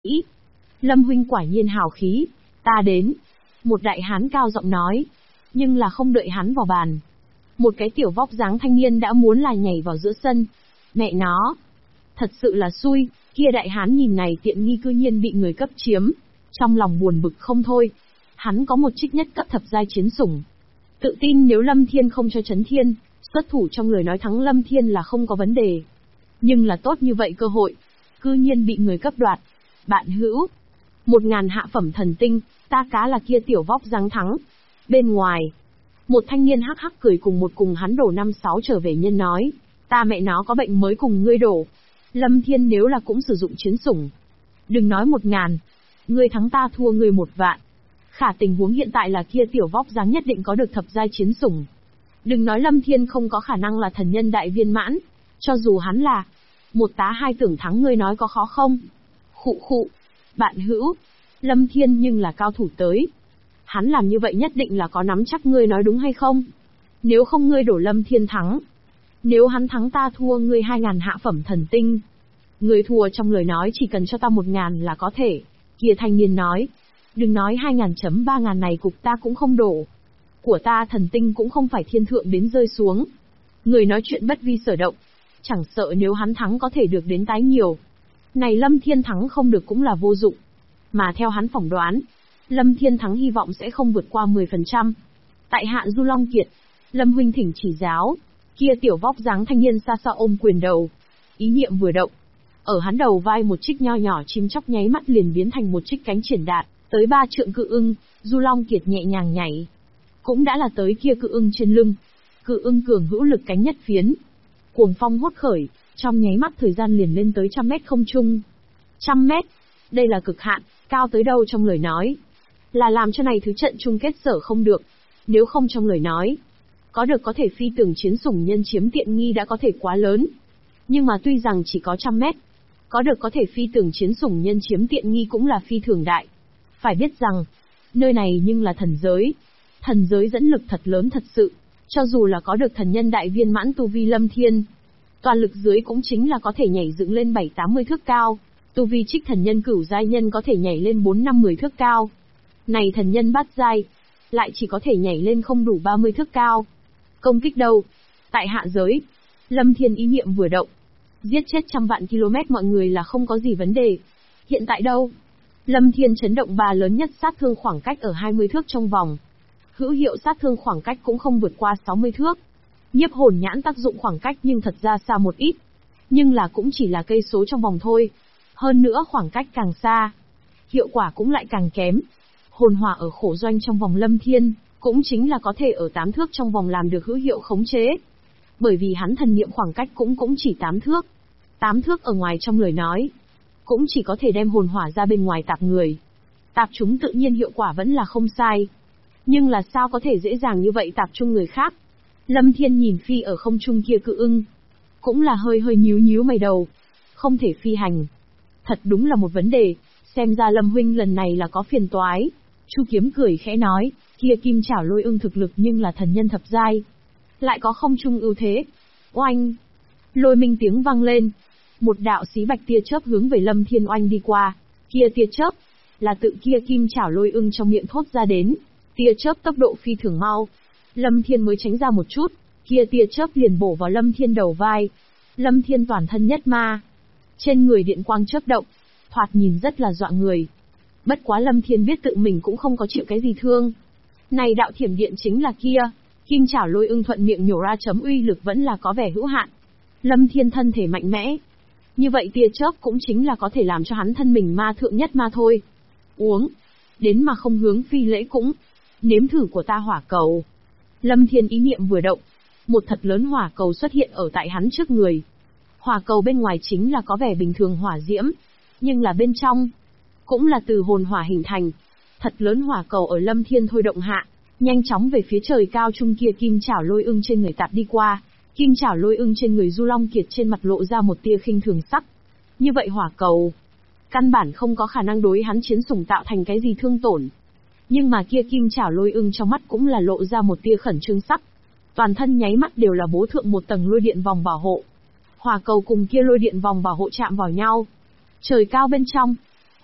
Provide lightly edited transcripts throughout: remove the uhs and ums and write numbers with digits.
Ý. Lâm huynh quả nhiên hào khí, ta đến. Một đại hán cao giọng nói. Nhưng là không đợi hắn vào bàn. Một cái tiểu vóc dáng thanh niên đã muốn là nhảy vào giữa sân. Mẹ nó. Thật sự là xui, kia đại hán nhìn này tiện nghi cư nhiên bị người cấp chiếm. Trong lòng buồn bực không thôi. Hắn có một trích nhất cấp thập giai chiến sủng. Tự tin nếu Lâm Thiên không cho Chấn Thiên, xuất thủ trong lời nói thắng Lâm Thiên là không có vấn đề. Nhưng là tốt như vậy cơ hội, cư nhiên bị người cấp đoạt. Bạn hữu, 1000 hạ phẩm thần tinh, ta cá là kia tiểu vóc dáng thắng. Bên ngoài, một thanh niên hắc hắc cười cùng hắn đổ 5-6 trở về nhân nói, ta mẹ nó có bệnh mới cùng ngươi đổ. Lâm Thiên nếu là cũng sử dụng chiến sủng, đừng nói 1000, ngươi thắng ta thua ngươi 1 vạn. Khả tình huống hiện tại là kia tiểu vóc dáng nhất định có được thập giai chiến sủng. Đừng nói Lâm Thiên không có khả năng là thần nhân đại viên mãn, cho dù hắn là 1 tá 2 tưởng thắng ngươi nói có khó không? Khụ khụ, bạn hữu, Lâm Thiên nhưng là cao thủ tới. Hắn làm như vậy nhất định là có nắm chắc ngươi nói đúng hay không? Nếu không ngươi đổ Lâm Thiên thắng. Nếu hắn thắng ta thua ngươi 2000 hạ phẩm thần tinh. Ngươi thua trong lời nói chỉ cần cho ta 1000 là có thể. Kia thanh niên nói. Đừng nói 2000-3000 này cục ta cũng không đổ. Của ta thần tinh cũng không phải thiên thượng đến rơi xuống. Người nói chuyện bất vi sở động. Chẳng sợ nếu hắn thắng có thể được đến tái nhiều. Này Lâm Thiên thắng không được cũng là vô dụng. Mà theo hắn phỏng đoán, Lâm Thiên thắng hy vọng sẽ không vượt qua 10%. Tại hạ Du Long Kiệt, Lâm huynh thỉnh chỉ giáo. Kia tiểu vóc dáng thanh niên xa xa ôm quyền đầu. Ý niệm vừa động. Ở hắn đầu vai một trích nho nhỏ chim chóc nháy mắt liền biến thành một trích cánh triển đạt. Tới 3 trượng cự ưng, Du Long Kiệt nhẹ nhàng nhảy. Cũng đã là tới kia cự ưng trên lưng. Cự ưng cường hữu lực cánh nhất phiến. Cuồng phong hốt khởi, trong nháy mắt thời gian liền lên tới 100 mét không trung. 100 mét, đây là cực hạn, cao tới đâu trong lời nói. Là làm cho này thứ trận chung kết sở không được. Nếu không trong lời nói, có được có thể phi tưởng chiến sủng nhân chiếm tiện nghi đã có thể quá lớn. Nhưng mà tuy rằng chỉ có 100 mét, có được có thể phi tưởng chiến sủng nhân chiếm tiện nghi cũng là phi thường đại. Phải biết rằng, nơi này nhưng là thần giới. Thần giới dẫn lực thật lớn thật sự. Cho dù là có được thần nhân đại viên mãn tu vi Lâm Thiên, toàn lực dưới cũng chính là có thể nhảy dựng lên 7-80 thước cao. Tu vi trích thần nhân cửu giai nhân có thể nhảy lên 4-5-10 thước cao. Này thần nhân bát giai, lại chỉ có thể nhảy lên không đủ 30 thước cao. Công kích đâu? Tại hạ giới, Lâm Thiên ý niệm vừa động. Giết chết 100 vạn km mọi người là không có gì vấn đề. Hiện tại đâu? Lâm Thiên chấn động ba lớn nhất sát thương khoảng cách ở 20 thước trong vòng. Hữu hiệu sát thương khoảng cách cũng không vượt qua 60 thước. Nhiếp hồn nhãn tác dụng khoảng cách nhưng thật ra xa một ít. Nhưng là cũng chỉ là cây số trong vòng thôi. Hơn nữa khoảng cách càng xa, hiệu quả cũng lại càng kém. Hồn hỏa ở khổ doanh trong vòng Lâm Thiên, cũng chính là có thể ở 8 thước trong vòng làm được hữu hiệu khống chế. Bởi vì hắn thần niệm khoảng cách cũng chỉ 8 thước. 8 thước ở ngoài trong lời nói, cũng chỉ có thể đem hồn hỏa ra bên ngoài tạp người. Tạp chúng tự nhiên hiệu quả vẫn là không sai. Nhưng là sao có thể dễ dàng như vậy tạp trung người khác? Lâm Thiên nhìn phi ở không trung kia cự ưng, cũng là hơi nhíu mày đầu. Không thể phi hành. Thật đúng là một vấn đề, xem ra Lâm huynh lần này là có phiền toái. Chu Kiếm cười khẽ nói, kia kim chảo lôi ưng thực lực nhưng là thần nhân thập giai, lại có không trung ưu thế. Oanh! Lôi minh tiếng vang lên. Một đạo xí bạch tia chớp hướng về Lâm Thiên oanh đi qua. Kia tia chớp, là tự kia kim chảo lôi ưng trong miệng thốt ra đến. Tia chớp tốc độ phi thường mau. Lâm Thiên mới tránh ra một chút, kia tia chớp liền bổ vào Lâm Thiên đầu vai. Lâm Thiên toàn thân nhất ma. Trên người điện quang chớp động, thoạt nhìn rất là dọa người. Bất quá Lâm Thiên biết tự mình cũng không có chịu cái gì thương. Này đạo thiểm điện chính là kia, kim chảo lôi ưng thuận miệng nhổ ra chấm uy lực vẫn là có vẻ hữu hạn. Lâm Thiên thân thể mạnh mẽ. Như vậy tia chớp cũng chính là có thể làm cho hắn thân mình ma thượng nhất ma thôi. Uống. Đến mà không hướng phi lễ cũng. Nếm thử của ta hỏa cầu. Lâm Thiên ý niệm vừa động. Một thật lớn hỏa cầu xuất hiện ở tại hắn trước người. Hỏa cầu bên ngoài chính là có vẻ bình thường hỏa diễm. Nhưng là bên trong, cũng là từ hồn hỏa hình thành. Thật lớn hỏa cầu ở Lâm Thiên thôi động hạ, nhanh chóng về phía trời cao trung kia kim chảo lôi ưng trên người tạp đi qua. Kim chảo lôi ưng trên người Du Long Kiệt trên mặt lộ ra một tia khinh thường sắc. Như vậy hỏa cầu, căn bản không có khả năng đối hắn chiến sủng tạo thành cái gì thương tổn. Nhưng mà kia kim chảo lôi ưng trong mắt cũng là lộ ra một tia khẩn trương sắc. Toàn thân nháy mắt đều là bố thượng một tầng lôi điện vòng bảo hộ. Hỏa cầu cùng kia lôi điện vòng bảo hộ chạm vào nhau. Trời cao bên trong,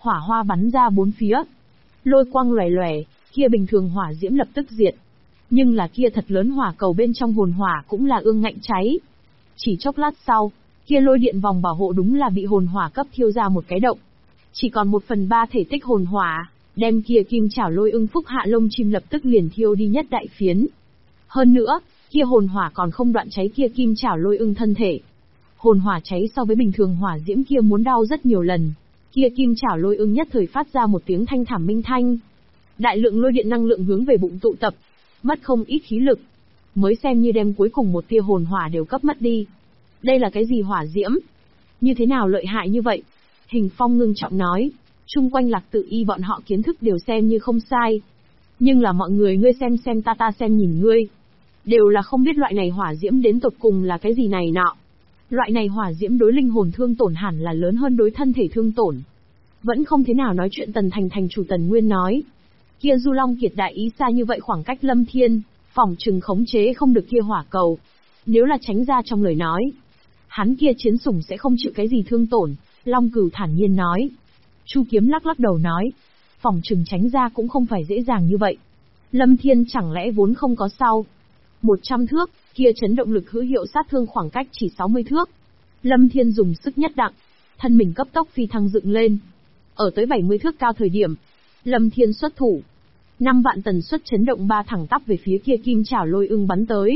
hỏa hoa bắn ra bốn phía. Lôi quang lòe lòe, kia bình thường hỏa diễm lập tức diệt. Nhưng là kia thật lớn hỏa cầu bên trong hồn hỏa cũng là ương ngạnh cháy. Chỉ chốc lát sau, kia lôi điện vòng bảo hộ đúng là bị hồn hỏa cấp thiêu ra một cái động. Chỉ còn 1/3 thể tích hồn hỏa, đem kia kim chảo lôi ưng phúc hạ lông chim lập tức liền thiêu đi nhất đại phiến. Hơn nữa, kia hồn hỏa còn không đoạn cháy kia kim chảo lôi ưng thân thể. Hồn hỏa cháy so với bình thường hỏa diễm kia muốn đau rất nhiều lần. Kia kim chảo lôi ưng nhất thời phát ra một tiếng thanh thảm minh thanh. Đại lượng lôi điện năng lượng hướng về bụng tụ tập, mất không ít khí lực, mới xem như đem cuối cùng một tia hồn hỏa đều cấp mất đi. Đây là cái gì hỏa diễm? Như thế nào lợi hại như vậy? Hình Phong ngưng trọng nói, chung quanh Lạc Tự Y bọn họ kiến thức đều xem như không sai. Nhưng là mọi người ngươi xem ta xem nhìn ngươi. Đều là không biết loại này hỏa diễm đến tột cùng là cái gì này nọ. Loại này hỏa diễm đối linh hồn thương tổn hẳn là lớn hơn đối thân thể thương tổn. Vẫn không thế nào nói chuyện Tần Thành chủ Tần Nguyên nói. Kia Du Long Kiệt đại ý xa như vậy khoảng cách Lâm Thiên, phỏng chừng khống chế không được kia hỏa cầu. Nếu là tránh ra trong lời nói, hắn kia chiến sủng sẽ không chịu cái gì thương tổn, Long Cửu thản nhiên nói. Chu Kiếm lắc lắc đầu nói, phỏng chừng tránh ra cũng không phải dễ dàng như vậy. Lâm Thiên chẳng lẽ vốn không có sau. 100 thước, kia chấn động lực hữu hiệu sát thương khoảng cách chỉ 60 thước. Lâm Thiên dùng sức nhất đặng, thân mình cấp tốc phi thăng dựng lên. Ở tới 70 thước cao thời điểm, Lâm Thiên xuất thủ. 5 vạn tần suất chấn động ba thẳng tắp về phía kia kim chảo lôi ưng bắn tới.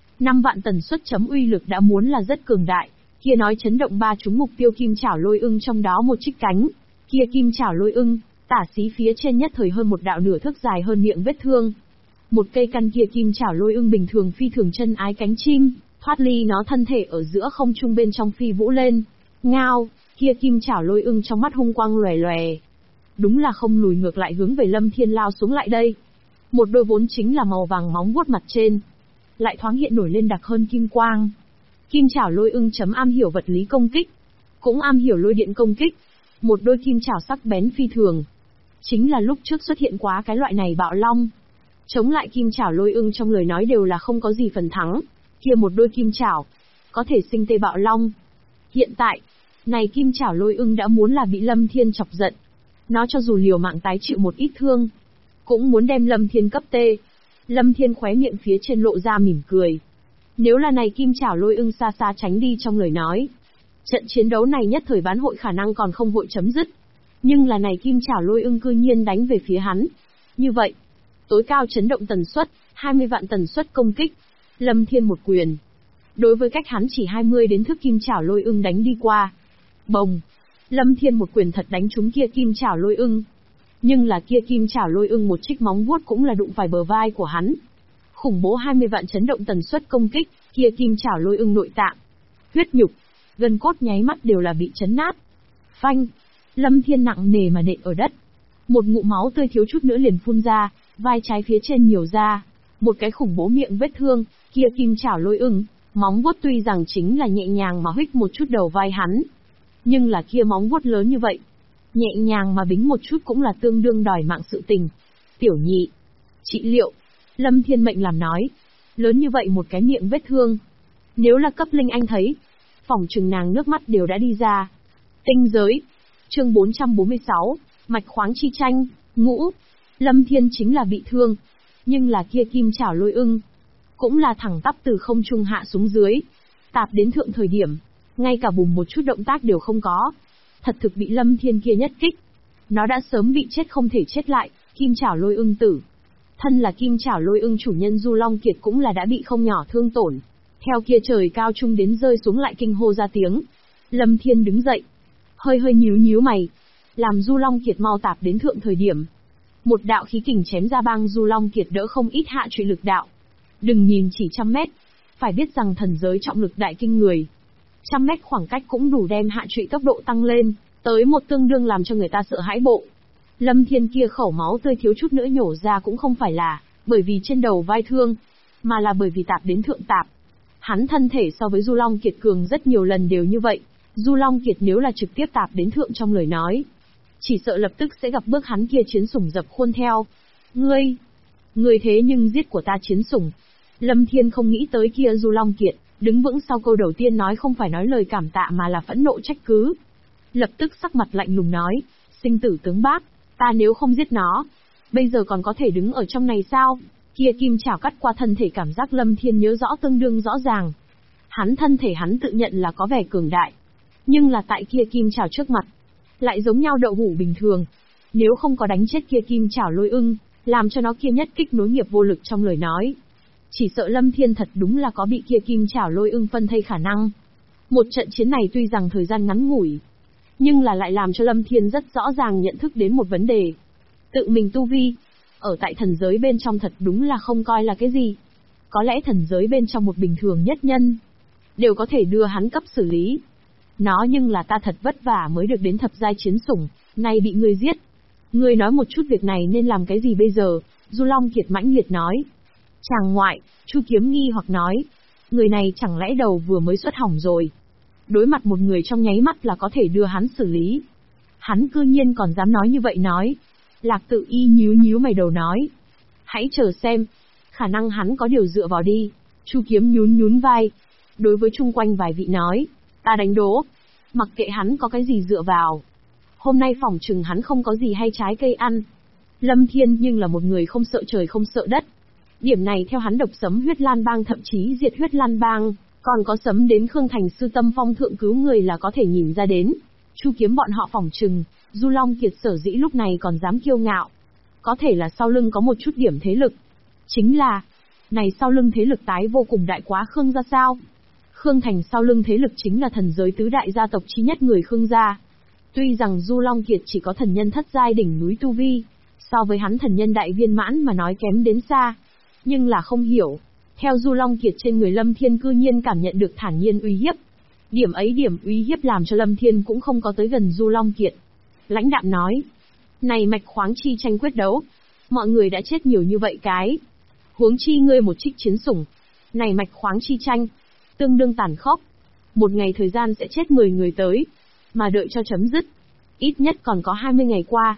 5 vạn tần suất chấm uy lực đã muốn là rất cường đại, kia nói chấn động ba trúng mục tiêu kim chảo lôi ưng trong đó một trích cánh. Kia kim chảo lôi ưng, tả xí phía trên nhất thời hơn một đạo nửa thước dài hơn miệng vết thương. Một cây căn kia kim chảo lôi ưng bình thường phi thường chân ái cánh chim, thoát ly nó thân thể ở giữa không trung bên trong phi vũ lên. Ngao, kia kim chảo lôi ưng trong mắt hung quang lòe lòe. Đúng là không lùi ngược lại hướng về Lâm Thiên lao xuống lại đây. Một đôi vốn chính là màu vàng móng vuốt mặt trên, lại thoáng hiện nổi lên đặc hơn kim quang. Kim chảo lôi ưng chấm am hiểu vật lý công kích, cũng am hiểu lôi điện công kích. Một đôi kim chảo sắc bén phi thường. Chính là lúc trước xuất hiện quá cái loại này bạo long. Chống lại kim chảo lôi ưng trong lời nói đều là không có gì phần thắng. Kia một đôi kim chảo, có thể sinh tê bạo long. Hiện tại, này kim chảo lôi ưng đã muốn là bị Lâm Thiên chọc giận. Nó cho dù liều mạng tái chịu một ít thương, cũng muốn đem Lâm Thiên cấp tê. Lâm Thiên khóe miệng phía trên lộ ra mỉm cười. Nếu là này kim chảo lôi ưng xa xa tránh đi trong lời nói, trận chiến đấu này nhất thời bán hội khả năng còn không hội chấm dứt. Nhưng là này kim chảo lôi ưng cư nhiên đánh về phía hắn. Như vậy, tối cao chấn động tần suất, 20 vạn tần suất công kích. Lâm Thiên một quyền. Đối với cách hắn chỉ 20 đến thước kim chảo lôi ưng đánh đi qua. Bồng. Lâm Thiên một quyền thật đánh trúng kia kim chảo lôi ưng. Nhưng là kia kim chảo lôi ưng một trích móng vuốt cũng là đụng phải bờ vai của hắn. Khủng bố 20 vạn chấn động tần suất công kích, kia kim chảo lôi ưng nội tạng, huyết nhục, gân cốt nháy mắt đều là bị chấn nát. Phanh. Lâm Thiên nặng nề mà nện ở đất. Một ngụm máu tươi thiếu chút nữa liền phun ra, vai trái phía trên nhiều ra. Một cái khủng bố miệng vết thương, kia kim chảo lôi ưng, móng vuốt tuy rằng chính là nhẹ nhàng mà huých một chút đầu vai hắn. Nhưng là kia móng vuốt lớn như vậy, nhẹ nhàng mà bính một chút cũng là tương đương đòi mạng sự tình. Tiểu nhị, trị liệu. Lâm Thiên mệnh làm nói. Lớn như vậy một cái miệng vết thương. Nếu là cấp linh anh thấy, phỏng chừng nàng nước mắt đều đã đi ra. Tinh giới. Chương 446, mạch khoáng chi tranh, ngũ. Lâm Thiên chính là bị thương. Nhưng là kia kim chảo lôi ưng, cũng là thẳng tắp từ không trung hạ xuống dưới. Tạp đến thượng thời điểm, ngay cả bùm một chút động tác đều không có. Thật thực bị Lâm Thiên kia nhất kích. Nó đã sớm bị chết không thể chết lại, kim chảo lôi ưng tử. Thân là kim chảo lôi ưng chủ nhân Du Long Kiệt cũng là đã bị không nhỏ thương tổn. Theo kia trời cao trung đến rơi xuống lại kinh hô ra tiếng. Lâm Thiên đứng dậy, hơi nhíu mày. Làm Du Long Kiệt mau tạp đến thượng thời điểm. Một đạo khí kình chém ra băng Du Long Kiệt đỡ không ít hạ trụy lực đạo. Đừng nhìn chỉ 100 mét, phải biết rằng thần giới trọng lực đại kinh người. 100 mét khoảng cách cũng đủ đem hạ trụy tốc độ tăng lên, tới một tương đương làm cho người ta sợ hãi bộ. Lâm Thiên kia khẩu máu tươi thiếu chút nữa nhổ ra cũng không phải là bởi vì trên đầu vai thương, mà là bởi vì tạp đến thượng tạp. Hắn thân thể so với Du Long Kiệt cường rất nhiều lần đều như vậy. Du Long Kiệt nếu là trực tiếp tạp đến thượng trong lời nói, chỉ sợ lập tức sẽ gặp bước hắn kia chiến sủng dập khuôn theo. Ngươi thế nhưng giết của ta chiến sủng. Lâm Thiên không nghĩ tới kia Du Long Kiệt, đứng vững sau câu đầu tiên nói không phải nói lời cảm tạ mà là phẫn nộ trách cứ. Lập tức sắc mặt lạnh lùng nói, Sinh tử tướng bác, ta nếu không giết nó, bây giờ còn có thể đứng ở trong này sao? Kia kim chảo cắt qua thân thể, cảm giác Lâm Thiên nhớ rõ tương đương rõ ràng. Thân thể hắn tự nhận là có vẻ cường đại, nhưng là tại kia kim chảo trước mặt, lại giống nhau đậu hũ bình thường. Nếu không có đánh chết kia kim chảo lôi ưng, làm cho nó kia nhất kích nối nghiệp vô lực trong lời nói, chỉ sợ Lâm Thiên thật đúng là có bị kia kim chảo lôi ưng phân thây khả năng. Một trận chiến này tuy rằng thời gian ngắn ngủi, nhưng là lại làm cho Lâm Thiên rất rõ ràng nhận thức đến một vấn đề. Tự mình tu vi, ở tại thần giới bên trong thật đúng là không coi là cái gì. Có lẽ thần giới bên trong một bình thường nhất nhân, đều có thể đưa hắn cấp xử lý. Nó nhưng là ta thật vất vả mới được đến thập giai chiến sủng, nay bị ngươi giết. Ngươi nói một chút việc này nên làm cái gì bây giờ? Du Long Kiệt mãnh liệt nói. Chàng ngoại, Chu Kiếm nghi hoặc nói. Người này chẳng lẽ đầu vừa mới xuất hỏng rồi? Đối mặt một người trong nháy mắt là có thể đưa hắn xử lý. Hắn cư nhiên còn dám nói như vậy nói. Lạc Tự Y nhíu nhíu mày đầu nói. Hãy chờ xem. Khả năng hắn có điều dựa vào đi. Chu Kiếm nhún nhún vai. Đối với chung quanh vài vị nói. Ta đánh đố. Mặc kệ hắn có cái gì dựa vào, hôm nay phỏng chừng hắn không có gì hay trái cây ăn. Lâm Thiên nhưng là một người không sợ trời không sợ đất. Điểm này theo hắn độc sấm huyết lan bang, thậm chí diệt huyết lan bang, còn có sấm đến Khương Thành sư tâm phong thượng cứu người là có thể nhìn ra đến. Chu Kiếm bọn họ phỏng chừng, Du Long Kiệt sở dĩ lúc này còn dám kiêu ngạo, có thể là sau lưng có một chút điểm thế lực. Chính là, này sau lưng thế lực tái vô cùng đại quá Khương gia sao? Khương Thành sau lưng thế lực chính là thần giới tứ đại gia tộc chi nhất người Khương gia. Tuy rằng Du Long Kiệt chỉ có thần nhân thất giai đỉnh núi tu vi, so với hắn thần nhân đại viên mãn mà nói kém đến xa, nhưng là không hiểu, theo Du Long Kiệt trên người Lâm Thiên cư nhiên cảm nhận được thản nhiên uy hiếp. Điểm uy hiếp làm cho Lâm Thiên cũng không có tới gần Du Long Kiệt. Lãnh đạm nói, này mạch khoáng chi tranh quyết đấu, mọi người đã chết nhiều như vậy cái, huống chi ngươi một trích chiến sủng, này mạch khoáng chi tranh, tương đương tàn khốc. Một ngày thời gian sẽ chết 10 người tới, mà đợi cho chấm dứt, ít nhất còn có 20 ngày qua,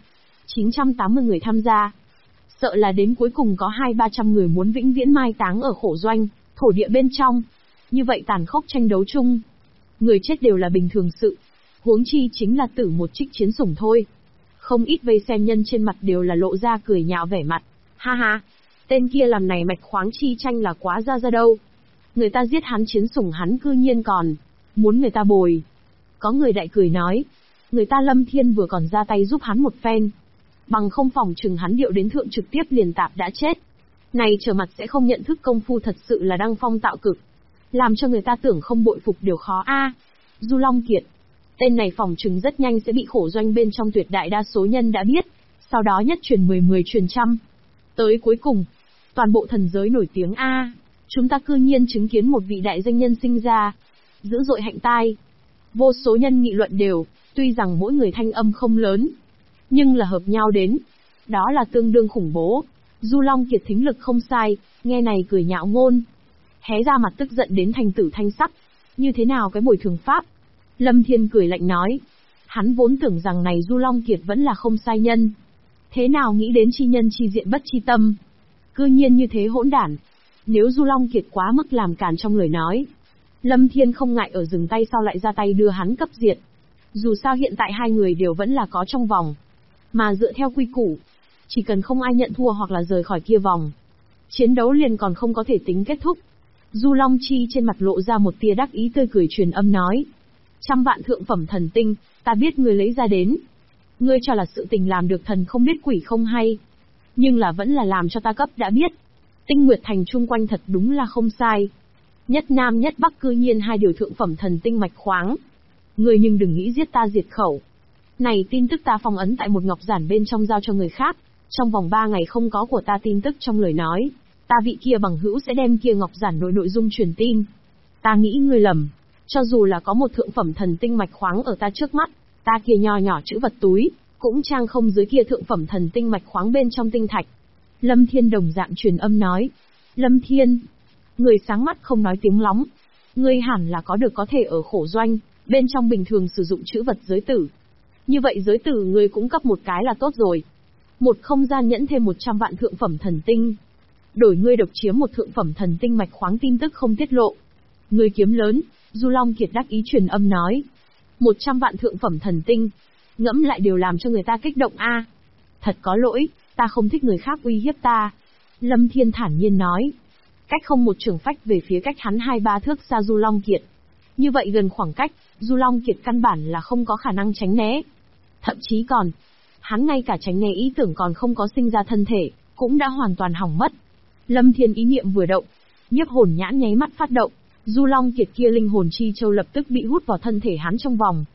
980 người tham gia. Sợ là đến cuối cùng có 200-300 người muốn vĩnh viễn mai táng ở khổ doanh, thổ địa bên trong. Như vậy tàn khốc tranh đấu chung, người chết đều là bình thường sự, huống chi chính là tử một trích chiến sủng thôi. Không ít vây xem nhân trên mặt đều là lộ ra cười nhạo vẻ mặt. Ha ha, tên kia làm này mạch khoáng chi tranh là quá ra đâu. Người ta giết hắn chiến sủng hắn cư nhiên còn muốn người ta bồi. Có người đại cười nói, người ta Lâm Thiên vừa còn ra tay giúp hắn một phen, bằng không phòng chừng hắn điệu đến thượng trực tiếp liền tạp đã chết. Này trở mặt sẽ không nhận thức công phu thật sự là đăng phong tạo cực, làm cho người ta tưởng không bội phục điều khó a. Du Long Kiệt, tên này phòng chừng rất nhanh sẽ bị khổ doanh bên trong tuyệt đại đa số nhân đã biết, sau đó nhất truyền 10 truyền trăm. Tới cuối cùng, toàn bộ thần giới nổi tiếng a. Chúng ta cư nhiên chứng kiến một vị đại danh nhân sinh ra, dữ dội hạnh tai. Vô số nhân nghị luận đều, tuy rằng mỗi người thanh âm không lớn, nhưng là hợp nhau đến, đó là tương đương khủng bố. Du Long Kiệt thính lực không sai, nghe này cười nhạo ngôn, hé ra mặt tức giận đến thành tử thanh sắc. Như thế nào cái bồi thường pháp? Lâm Thiên cười lạnh nói, hắn vốn tưởng rằng này Du Long Kiệt vẫn là không sai nhân, thế nào nghĩ đến chi nhân chi diện bất chi tâm, cư nhiên như thế hỗn đản. Nếu Du Long Kiệt quá mức làm càn trong lời nói, Lâm Thiên không ngại ở dừng tay sau lại ra tay đưa hắn cấp diệt. Dù sao hiện tại hai người đều vẫn là có trong vòng, mà dựa theo quy củ, chỉ cần không ai nhận thua hoặc là rời khỏi kia vòng, chiến đấu liền còn không có thể tính kết thúc. Du Long Chi trên mặt lộ ra một tia đắc ý tươi cười truyền âm nói, 100 vạn thượng phẩm thần tinh, ta biết ngươi lấy ra đến. Ngươi cho là sự tình làm được thần không biết quỷ không hay, nhưng là vẫn là làm cho ta cấp đã biết. Tinh Nguyệt Thành chung quanh thật đúng là không sai. Nhất Nam nhất Bắc cư nhiên hai điều thượng phẩm thần tinh mạch khoáng. Ngươi nhưng đừng nghĩ giết ta diệt khẩu. Này tin tức ta phong ấn tại một ngọc giản bên trong giao cho người khác. Trong vòng 3 ngày không có của ta tin tức trong lời nói, ta vị kia bằng hữu sẽ đem kia ngọc giản nội dung truyền tin. Ta nghĩ ngươi lầm. Cho dù là có một thượng phẩm thần tinh mạch khoáng ở ta trước mắt, ta kia nho nhỏ chữ vật túi, cũng trang không dưới kia thượng phẩm thần tinh mạch khoáng bên trong tinh thạch. Lâm Thiên đồng dạng truyền âm nói. Lâm Thiên, người sáng mắt không nói tiếng lóng. Ngươi hẳn là có được có thể ở khổ doanh, bên trong bình thường sử dụng chữ vật giới tử. Như vậy giới tử ngươi cũng cấp một cái là tốt rồi. Một không gian nhẫn thêm 100 vạn thượng phẩm thần tinh. Đổi ngươi độc chiếm một thượng phẩm thần tinh mạch khoáng tin tức không tiết lộ. Ngươi kiếm lớn, Du Long Kiệt đắc ý truyền âm nói. 100 vạn thượng phẩm thần tinh. Ngẫm lại đều làm cho người ta kích động a. Thật có lỗi, ta không thích người khác uy hiếp ta. Lâm Thiên thản nhiên nói. Cách không một trường phách về phía cách hắn 2-3 thước xa Du Long Kiệt. Như vậy gần khoảng cách, Du Long Kiệt căn bản là không có khả năng tránh né. Thậm chí còn, hắn ngay cả tránh né ý tưởng còn không có sinh ra thân thể, cũng đã hoàn toàn hỏng mất. Lâm Thiên ý niệm vừa động, nhiếp hồn nhãn nháy mắt phát động, Du Long Kiệt kia linh hồn chi châu lập tức bị hút vào thân thể hắn trong vòng.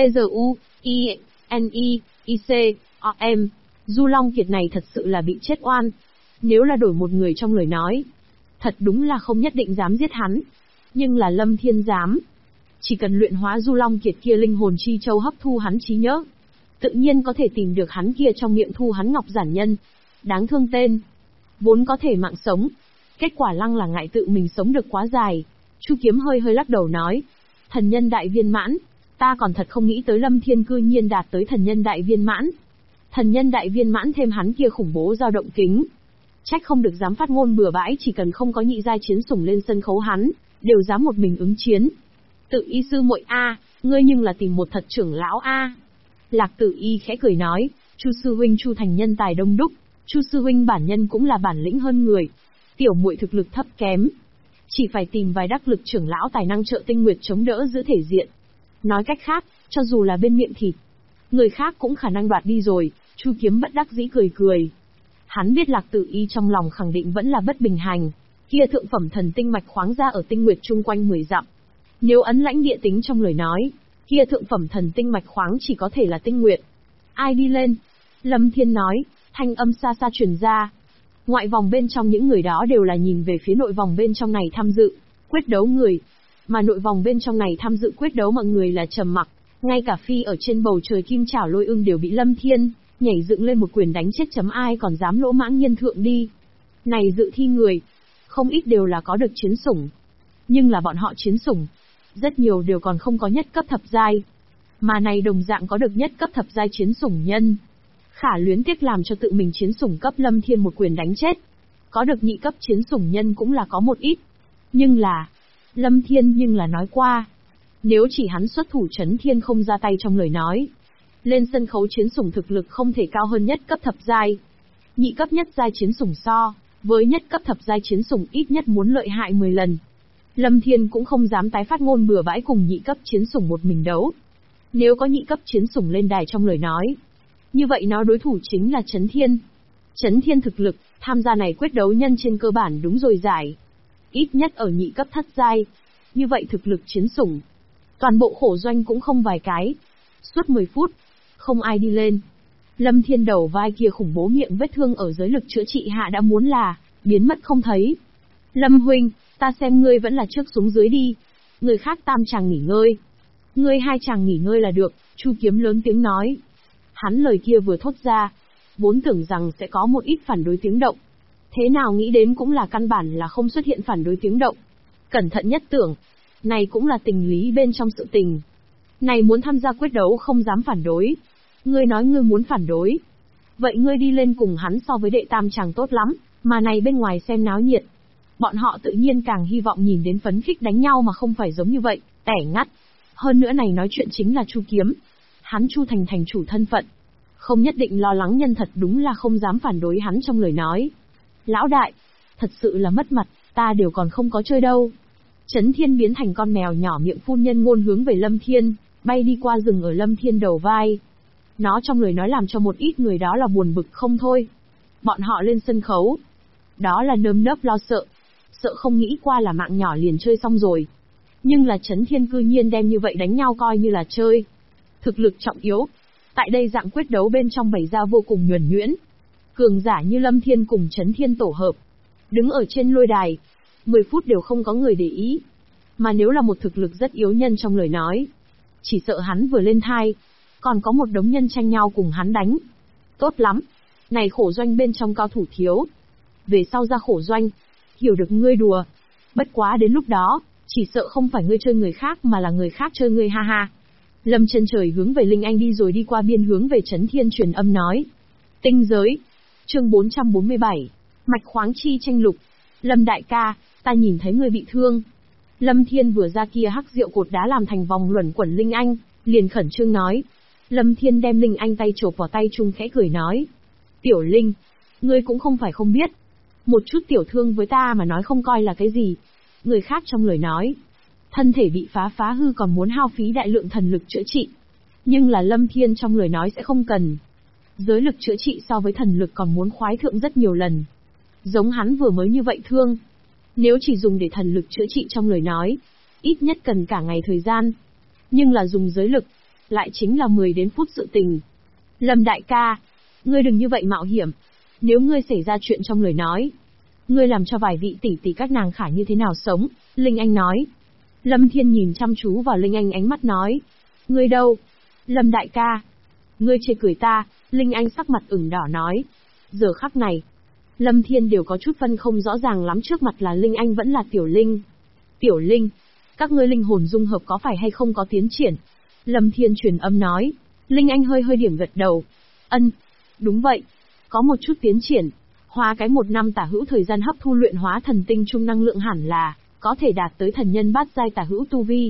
T-Z-U-I-N-I-I-C-O-M. Du Long Kiệt này thật sự là bị chết oan. Nếu là đổi một người trong lời nói, thật đúng là không nhất định dám giết hắn. Nhưng là Lâm Thiên dám. Chỉ cần luyện hóa Du Long Kiệt kia linh hồn chi châu hấp thu hắn trí nhớ, tự nhiên có thể tìm được hắn kia trong miệng Thu hắn Ngọc Giản Nhân. Đáng thương tên. Vốn có thể mạng sống. Kết quả lăng là ngại tự mình sống được quá dài. Chu Kiếm hơi hơi lắc đầu nói. Thần nhân đại viên mãn. Ta còn thật không nghĩ tới Lâm Thiên cư nhiên đạt tới thần nhân đại viên mãn. Thần nhân đại viên mãn thêm hắn kia khủng bố dao động kính. Trách không được dám phát ngôn bừa bãi, chỉ cần không có nhị giai chiến sủng lên sân khấu hắn, đều dám một mình ứng chiến. Tự y sư muội a, ngươi nhưng là tìm một thật trưởng lão a. Lạc Tử Y khẽ cười nói, Chu sư huynh Chu thành nhân tài đông đúc, Chu sư huynh bản nhân cũng là bản lĩnh hơn người. Tiểu muội thực lực thấp kém, chỉ phải tìm vài đắc lực trưởng lão tài năng trợ tinh nguyệt chống đỡ giữ thể diện. Nói cách khác, cho dù là bên miệng thịt, người khác cũng khả năng đoạt đi rồi. Chu Kiếm bất đắc dĩ cười cười. Hắn biết Lạc Tử Y trong lòng khẳng định vẫn là bất bình hành, kia thượng phẩm thần tinh mạch khoáng ra ở tinh nguyệt chung quanh 10 dặm. Nếu ấn lãnh địa tính trong lời nói, kia thượng phẩm thần tinh mạch khoáng chỉ có thể là tinh nguyệt. Ai đi lên? Lâm Thiên nói, thanh âm xa xa truyền ra. Ngoại vòng bên trong những người đó đều là nhìn về phía nội vòng bên trong này tham dự quyết đấu người, mà nội vòng bên trong này tham dự quyết đấu mọi người là trầm mặc, ngay cả phi ở trên bầu trời kim chảo lôi ưng đều bị Lâm Thiên nhảy dựng lên một quyền đánh chết. Ai còn dám lỗ mãng nhân thượng đi. Này dự thi người, không ít đều là có được chiến sủng, nhưng là bọn họ chiến sủng, rất nhiều đều còn không có nhất cấp thập giai. Mà này đồng dạng có được nhất cấp thập giai chiến sủng nhân. Khả luyến tiếc làm cho tự mình chiến sủng cấp Lâm Thiên một quyền đánh chết. Có được nhị cấp chiến sủng nhân cũng là có một ít. Nhưng là, Lâm Thiên nhưng là nói qua, nếu chỉ hắn xuất thủ Chấn Thiên không ra tay trong lời nói, lên sân khấu chiến sủng thực lực không thể cao hơn nhất cấp thập giai. Nhị cấp nhất giai chiến sủng so với nhất cấp thập giai chiến sủng ít nhất muốn lợi hại 10 lần. Lâm Thiên cũng không dám tái phát ngôn bừa bãi cùng nhị cấp chiến sủng một mình đấu. Nếu có nhị cấp chiến sủng lên đài trong lời nói, như vậy nó đối thủ chính là Chấn Thiên. Chấn Thiên thực lực, tham gia này quyết đấu nhân trên cơ bản đúng rồi giải. Ít nhất ở nhị cấp thất giai. Như vậy thực lực chiến sủng, toàn bộ khổ doanh cũng không vài cái. Suốt 10 phút, không ai đi lên. Lâm Thiên đầu vai kia khủng bố miệng vết thương ở giới lực chữa trị hạ đã muốn là biến mất không thấy. Lâm huynh, ta xem ngươi vẫn là trước xuống dưới đi. Người khác tam chàng nghỉ ngơi. Ngươi hai chàng nghỉ ngơi là được, Chu Kiếm lớn tiếng nói. Hắn lời kia vừa thốt ra, vốn tưởng rằng sẽ có một ít phản đối tiếng động. Thế nào nghĩ đến cũng là căn bản là không xuất hiện phản đối tiếng động. Cẩn thận nhất tưởng, này cũng là tình lý bên trong sự tình. Này muốn tham gia quyết đấu không dám phản đối. Ngươi nói ngươi muốn phản đối. Vậy ngươi đi lên cùng hắn so với đệ tam chàng tốt lắm, mà này bên ngoài xem náo nhiệt. Bọn họ tự nhiên càng hy vọng nhìn đến phấn khích đánh nhau mà không phải giống như vậy, tẻ ngắt. Hơn nữa này nói chuyện chính là Chu Kiếm. Hắn Chu thành thành chủ thân phận. Không nhất định lo lắng nhân thật đúng là không dám phản đối hắn trong lời nói. Lão đại, thật sự là mất mặt, ta đều còn không có chơi đâu. Chấn Thiên biến thành con mèo nhỏ miệng phun nhân ngôn hướng về Lâm Thiên, bay đi qua rừng ở Lâm Thiên đầu vai. Nó trong lời nói làm cho một ít người đó là buồn bực không thôi. Bọn họ lên sân khấu, đó là nơm nớp lo sợ, sợ không nghĩ qua là mạng nhỏ liền chơi xong rồi. Nhưng là Chấn Thiên cư nhiên đem như vậy đánh nhau coi như là chơi. Thực lực trọng yếu, tại đây dạng quyết đấu bên trong bày ra vô cùng nhuần nhuyễn. Cường giả như Lâm Thiên cùng Chấn Thiên tổ hợp, đứng ở trên lôi đài, 10 phút đều không có người để ý. Mà nếu là một thực lực rất yếu nhân trong lời nói, chỉ sợ hắn vừa lên thai, còn có một đống nhân tranh nhau cùng hắn đánh. Tốt lắm, này khổ doanh bên trong cao thủ thiếu. Về sau ra khổ doanh, hiểu được ngươi đùa. Bất quá đến lúc đó, chỉ sợ không phải ngươi chơi người khác mà là người khác chơi ngươi ha ha. Lâm Chân Trời hướng về Linh Anh đi rồi đi qua biên hướng về Chấn Thiên truyền âm nói. Tinh giới. Chương 447. Mạch khoáng chi tranh lục. Lâm đại ca, ta nhìn thấy ngươi bị thương. Lâm Thiên vừa ra kia hắc rượu cột đá làm thành vòng luẩn quẩn Linh Anh, liền khẩn trương nói. Lâm Thiên đem Linh Anh tay chộp vào tay Trung khẽ cười nói. Tiểu Linh, ngươi cũng không phải không biết. Một chút tiểu thương với ta mà nói không coi là cái gì. Người khác trong lời nói. Thân thể bị phá hư còn muốn hao phí đại lượng thần lực chữa trị. Nhưng là Lâm Thiên trong lời nói sẽ không cần. Giới lực chữa trị so với thần lực còn muốn khoái thượng rất nhiều lần. Giống hắn vừa mới như vậy thương. Nếu chỉ dùng để thần lực chữa trị trong lời nói, ít nhất cần cả ngày thời gian. Nhưng là dùng giới lực, lại chính là 10 đến phút sự tình. Lâm đại ca, ngươi đừng như vậy mạo hiểm. Nếu ngươi xảy ra chuyện trong lời nói, ngươi làm cho vài vị tỷ tỷ các nàng khả như thế nào sống, Linh Anh nói. Lâm Thiên nhìn chăm chú vào Linh Anh ánh mắt nói. Ngươi đâu? Lâm đại ca. Ngươi chê cười ta, Linh Anh sắc mặt ửng đỏ nói. Giờ khắc này, Lâm Thiên đều có chút phân không rõ ràng lắm, trước mặt là Linh Anh vẫn là Tiểu Linh. Tiểu Linh, các ngươi linh hồn dung hợp có phải hay không có tiến triển? Lâm Thiên truyền âm nói. Linh Anh hơi điểm gật đầu. Ân, đúng vậy, có một chút tiến triển. Hóa cái 1 năm tả hữu thời gian hấp thu luyện hóa thần tinh trung năng lượng hẳn là có thể đạt tới thần nhân bát giai tả hữu tu vi.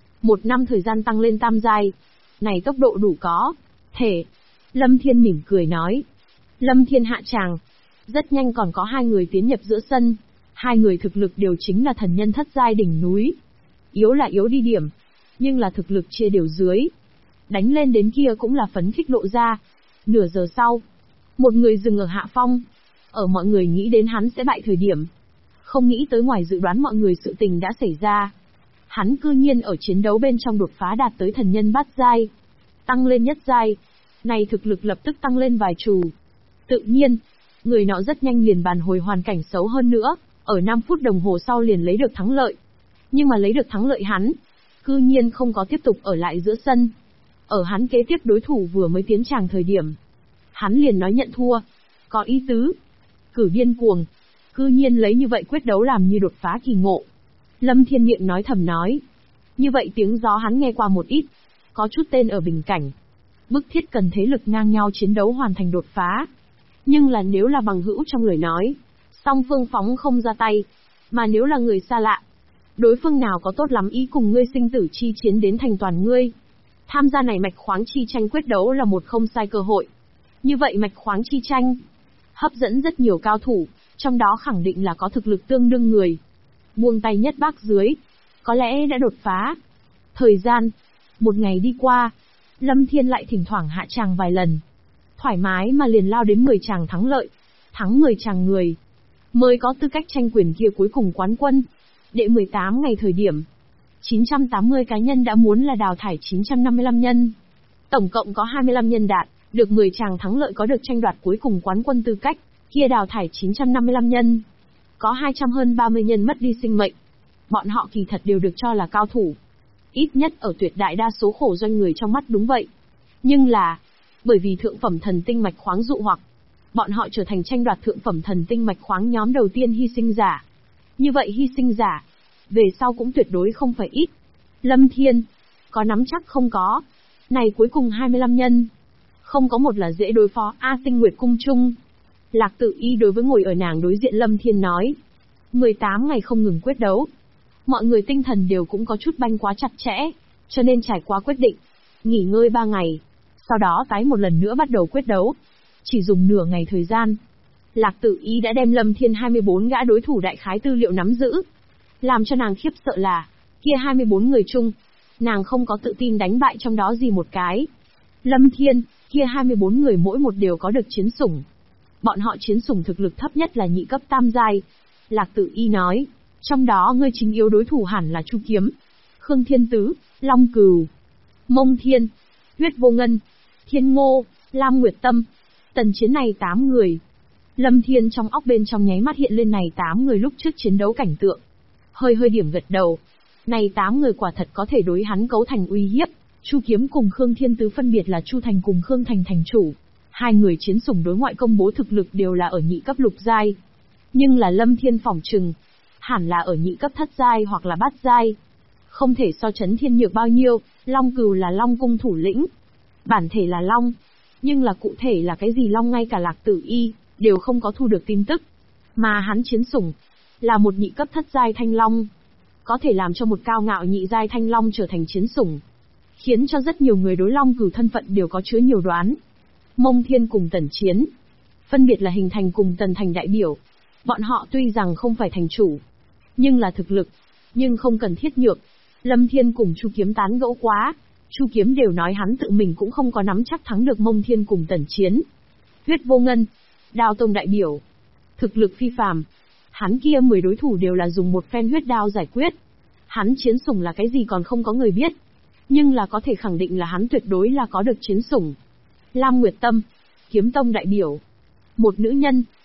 1 năm thời gian tăng lên tam giai. Này tốc độ đủ có thể. Lâm Thiên mỉm cười nói. Lâm Thiên hạ tràng. Rất nhanh còn có 2 người tiến nhập giữa sân. 2 người thực lực đều chính là thần nhân thất giai đỉnh núi. Yếu là yếu đi điểm, nhưng là thực lực chia đều dưới. Đánh lên đến kia cũng là phấn khích lộ ra. Nửa giờ sau, một người dừng ở hạ phong. Ở mọi người nghĩ đến hắn sẽ bại thời điểm, không nghĩ tới ngoài dự đoán mọi người sự tình đã xảy ra. Hắn cư nhiên ở chiến đấu bên trong đột phá đạt tới thần nhân bát giai, tăng lên nhất giai. Này thực lực lập tức tăng lên vài trù. Tự nhiên, người nọ rất nhanh liền bàn hồi hoàn cảnh xấu hơn nữa, ở 5 phút đồng hồ sau liền lấy được thắng lợi. Nhưng mà lấy được thắng lợi hắn, cư nhiên không có tiếp tục ở lại giữa sân. Ở hắn kế tiếp đối thủ vừa mới tiến tràng thời điểm, hắn liền nói nhận thua. Có ý tứ. Cử điên cuồng. Cư nhiên lấy như vậy quyết đấu làm như đột phá kỳ ngộ. Lâm Thiên miệng nói thầm nói. Như vậy tiếng gió hắn nghe qua một ít. Có chút tên ở bình cảnh. Bức thiết cần thế lực ngang nhau chiến đấu hoàn thành đột phá. Nhưng là nếu là bằng hữu trong lời nói, song phương phóng không ra tay. Mà nếu là người xa lạ, đối phương nào có tốt lắm ý cùng ngươi sinh tử chi chiến đến thành toàn ngươi. Tham gia này mạch khoáng chi tranh quyết đấu là một không sai cơ hội. Như vậy mạch khoáng chi tranh hấp dẫn rất nhiều cao thủ, trong đó khẳng định là có thực lực tương đương người. Buông tay nhất bác dưới, có lẽ đã đột phá. Thời gian, 1 ngày đi qua, Lâm Thiên lại thỉnh thoảng hạ tràng vài lần. Thoải mái mà liền lao đến 10 tràng thắng lợi, thắng 10 tràng người, mới có tư cách tranh quyền kia cuối cùng quán quân. Đệ 18 ngày thời điểm, 980 cá nhân đã muốn là đào thải 955 nhân. Tổng cộng có 25 nhân đạt, được 10 tràng thắng lợi có được tranh đoạt cuối cùng quán quân tư cách, kia đào thải 955 nhân. Có 230 nhân mất đi sinh mệnh. Bọn họ kỳ thật đều được cho là cao thủ. Ít nhất ở tuyệt đại đa số khổ doanh người trong mắt đúng vậy. Nhưng là, bởi vì thượng phẩm thần tinh mạch khoáng dụ hoặc, bọn họ trở thành tranh đoạt thượng phẩm thần tinh mạch khoáng nhóm đầu tiên hy sinh giả. Như vậy hy sinh giả, về sau cũng tuyệt đối không phải ít. Lâm Thiên, có nắm chắc không có. Này cuối cùng 25 nhân. Không có một là dễ đối phó. A Tinh Nguyệt cung chung. Lạc Tự Y đối với ngồi ở nàng đối diện Lâm Thiên nói. 18 ngày không ngừng quyết đấu. Mọi người tinh thần đều cũng có chút banh quá chặt chẽ, cho nên trải qua quyết định. Nghỉ ngơi 3 ngày. Sau đó tái một lần nữa bắt đầu quyết đấu. Chỉ dùng nửa ngày thời gian. Lạc Tự Y đã đem Lâm Thiên 24 gã đối thủ đại khái tư liệu nắm giữ. Làm cho nàng khiếp sợ là, kia 24 người chung, nàng không có tự tin đánh bại trong đó gì một cái. Lâm Thiên, kia 24 người mỗi một đều có được chiến sủng. Bọn họ chiến sủng thực lực thấp nhất là nhị cấp tam giai. Lạc Tự Y nói, trong đó ngươi chính yếu đối thủ hẳn là Chu Kiếm, Khương Thiên Tứ, Long Cừu, Mông Thiên, Huyết Vô Ngân, Thiên Ngô, Lam Nguyệt Tâm. Tần chiến này 8 người. Lâm Thiên trong óc bên trong nháy mắt hiện lên này 8 người lúc trước chiến đấu cảnh tượng. Hơi điểm gật đầu. Này 8 người quả thật có thể đối hắn cấu thành uy hiếp. Chu Kiếm cùng Khương Thiên Tứ phân biệt là Chu Thành cùng Khương Thành thành chủ. 2 người chiến sủng đối ngoại công bố thực lực đều là ở nhị cấp lục giai. Nhưng là Lâm Thiên phỏng chừng, hẳn là ở nhị cấp thất giai hoặc là bát giai. Không thể so chấn thiên nhược bao nhiêu. Long Cừu là Long cung thủ lĩnh. Bản thể là Long. Nhưng là cụ thể là cái gì Long ngay cả Lạc Tử Y đều không có thu được tin tức. Mà hắn chiến sủng là một nhị cấp thất giai thanh long. Có thể làm cho một cao ngạo nhị giai thanh long trở thành chiến sủng. khiến cho rất nhiều người đối Long Cửu thân phận đều có chứa nhiều đoán. Mông Thiên cùng Tần Chiến, phân biệt là Hình Thành cùng Tần Thành đại biểu. Bọn họ tuy rằng không phải thành chủ, nhưng là thực lực, nhưng không cần thiết nhược. Lâm Thiên cùng Chu Kiếm tán gẫu quá, Chu Kiếm đều nói hắn tự mình cũng không có nắm chắc thắng được Mông Thiên cùng Tần Chiến. Huyết Vô Ngân, Đao Tông đại biểu, thực lực phi phàm. Hắn kia 10 đối thủ đều là dùng một phen huyết đao giải quyết. Hắn chiến sủng là cái gì còn không có người biết, nhưng là có thể khẳng định là hắn tuyệt đối là có được chiến sủng. Lam Nguyệt Tâm, Kiếm Tông đại biểu, một nữ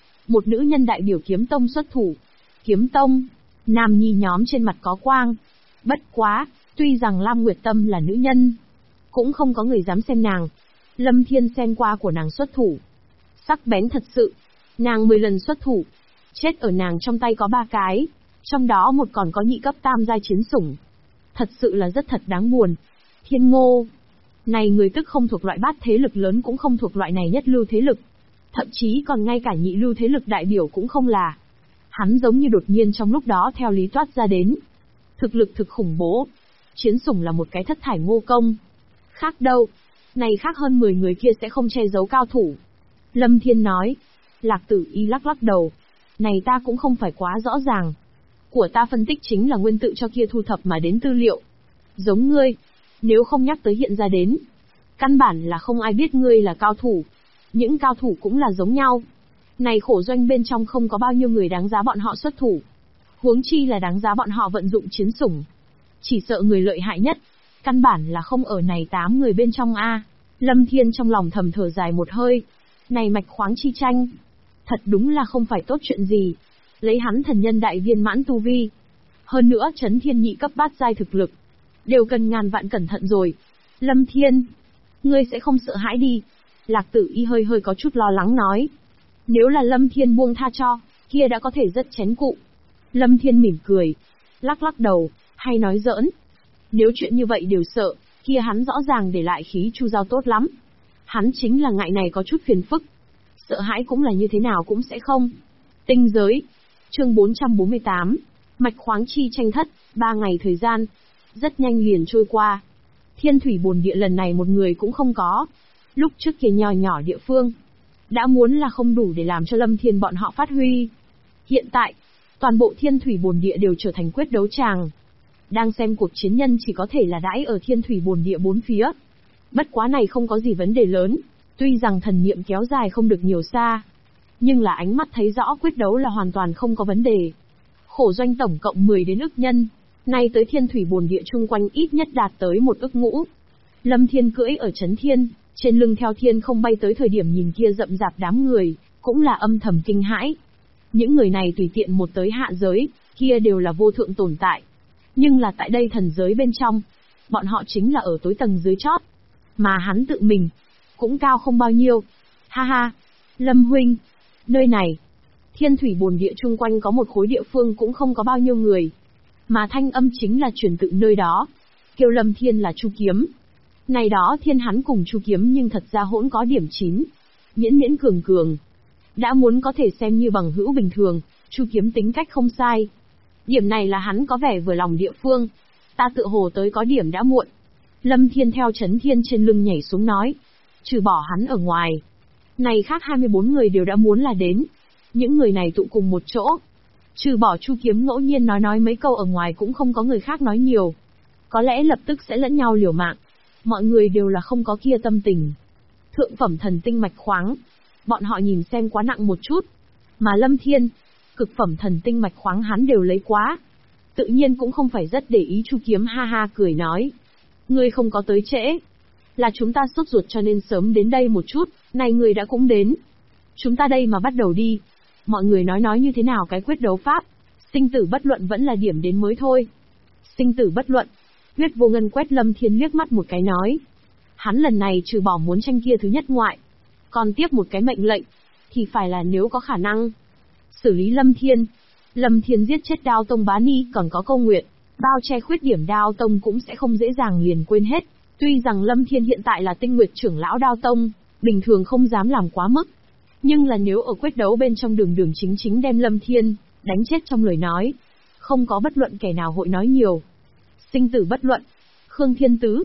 nhân đại biểu Kiếm Tông xuất thủ. Kiếm Tông, nam nhi nhóm trên mặt có quang. Bất quá, tuy rằng Lam Nguyệt Tâm là nữ nhân, cũng không có người dám xem nàng. Lâm Thiên xem qua của nàng xuất thủ, sắc bén thật sự. Nàng 10 lần xuất thủ, chết ở nàng trong tay có 3 cái, trong đó một còn có nhị cấp tam giai chiến sủng. Thật sự là rất thật đáng buồn. Thiên Ngô, này người tức không thuộc loại bát thế lực lớn cũng không thuộc loại này nhất lưu thế lực, thậm chí còn ngay cả nhị lưu thế lực đại biểu cũng không là. Hắn giống như đột nhiên trong lúc đó theo lý toát ra đến. Thực lực thực khủng bố. Chiến sủng là một cái thất thải ngô công. Khác đâu, này khác hơn 10 người kia sẽ không che giấu cao thủ. Lâm Thiên nói. Lạc Tử Y lắc lắc đầu. Này ta cũng không phải quá rõ ràng. Của ta phân tích chính là nguyên tự cho kia thu thập mà đến tư liệu. Giống ngươi, nếu không nhắc tới hiện ra đến, căn bản là không ai biết ngươi là cao thủ. Những cao thủ cũng là giống nhau. Này khổ doanh bên trong không có bao nhiêu người đáng giá bọn họ xuất thủ. Huống chi là đáng giá bọn họ vận dụng chiến sủng. Chỉ sợ người lợi hại nhất, căn bản là không ở này 8 người bên trong a. Lâm Thiên trong lòng thầm thở dài một hơi. Này mạch khoáng chi tranh, thật đúng là không phải tốt chuyện gì. Lấy hắn thần nhân đại viên mãn tu vi, hơn nữa chấn thiên nhị cấp bát giai thực lực, đều cần ngàn vạn cẩn thận rồi. Lâm Thiên, ngươi sẽ không sợ hãi đi. Lạc Tử Y hơi có chút lo lắng nói. Nếu là Lâm Thiên buông tha cho, kia đã có thể rất chén cụ. Lâm Thiên mỉm cười, lắc lắc đầu, hay nói giỡn. Nếu chuyện như vậy đều sợ, kia hắn rõ ràng để lại khí Chu Giao tốt lắm. Hắn chính là ngại này có chút phiền phức. Sợ hãi cũng là như thế nào cũng sẽ không. Tinh giới, chương 448, mạch khoáng chi tranh thất, 3 ngày thời gian, rất nhanh liền trôi qua. Thiên thủy bồn địa lần này một người cũng không có. Lúc trước kia nhỏ nhỏ địa phương, đã muốn là không đủ để làm cho Lâm Thiên bọn họ phát huy. Hiện tại, toàn bộ thiên thủy bồn địa đều trở thành quyết đấu tràng. Đang xem cuộc chiến nhân chỉ có thể là đãi ở thiên thủy bồn địa 4 phía. Bất quá này không có gì vấn đề lớn, tuy rằng thần niệm kéo dài không được nhiều xa, nhưng là ánh mắt thấy rõ quyết đấu là hoàn toàn không có vấn đề. Khổ doanh tổng cộng 10 đến ức nhân, nay tới thiên thủy bồn địa chung quanh ít nhất đạt tới 1 ức ngũ. Lâm Thiên cưỡi ở chấn thiên, trên lưng theo thiên không bay tới thời điểm nhìn kia rậm rạp đám người, cũng là âm thầm kinh hãi. Những người này tùy tiện một tới hạ giới, kia đều là vô thượng tồn tại. Nhưng là tại đây thần giới bên trong, bọn họ chính là ở tối tầng dưới chót. Mà hắn tự mình, cũng cao không bao nhiêu. Ha ha, Lâm huynh, nơi này, thiên thủy bồn địa chung quanh có một khối địa phương cũng không có bao nhiêu người. Mà thanh âm chính là truyền tự nơi đó. Kêu Lâm Thiên là Chu Kiếm. Này đó thiên hắn cùng Chu Kiếm nhưng thật ra hỗn có điểm 9. Miễn cường. Đã muốn có thể xem như bằng hữu bình thường, Chu Kiếm tính cách không sai. Điểm này là hắn có vẻ vừa lòng địa phương. Ta tự hồ tới có điểm đã muộn. Lâm Thiên theo chấn thiên trên lưng nhảy xuống nói. Trừ bỏ hắn ở ngoài, này khác 24 người đều đã muốn là đến. Những người này tụ cùng một chỗ. Trừ bỏ Chu Kiếm ngẫu nhiên nói mấy câu ở ngoài cũng không có người khác nói nhiều. Có lẽ lập tức sẽ lẫn nhau liều mạng. Mọi người đều là không có kia tâm tình. Thượng phẩm thần tinh mạch khoáng, bọn họ nhìn xem quá nặng một chút. Mà Lâm Thiên, cực phẩm thần tinh mạch khoáng hắn đều lấy quá. Tự nhiên cũng không phải rất để ý. Chu Kiếm ha ha cười nói. Ngươi không có tới trễ. Là chúng ta sốt ruột cho nên sớm đến đây một chút, này người đã cũng đến. Chúng ta đây mà bắt đầu đi. Mọi người nói như thế nào cái quyết đấu pháp, sinh tử bất luận vẫn là điểm đến mới thôi. Sinh tử bất luận. Huyết Vô Ngân quét Lâm Thiên liếc mắt một cái nói. Hắn lần này trừ bỏ muốn tranh kia thứ nhất ngoại, còn tiếp một cái mệnh lệnh, thì phải là nếu có khả năng xử lý Lâm Thiên. Lâm Thiên giết chết Đao Tông Bá Ni còn có câu nguyện, bao che khuyết điểm Đao Tông cũng sẽ không dễ dàng liền quên hết. Tuy rằng Lâm Thiên hiện tại là tinh nguyệt trưởng lão Đao Tông, bình thường không dám làm quá mức. Nhưng là nếu ở quyết đấu bên trong đường chính đem Lâm Thiên đánh chết trong lời nói, không có bất luận kẻ nào hội nói nhiều. Sinh tử bất luận. Khương Thiên Tứ,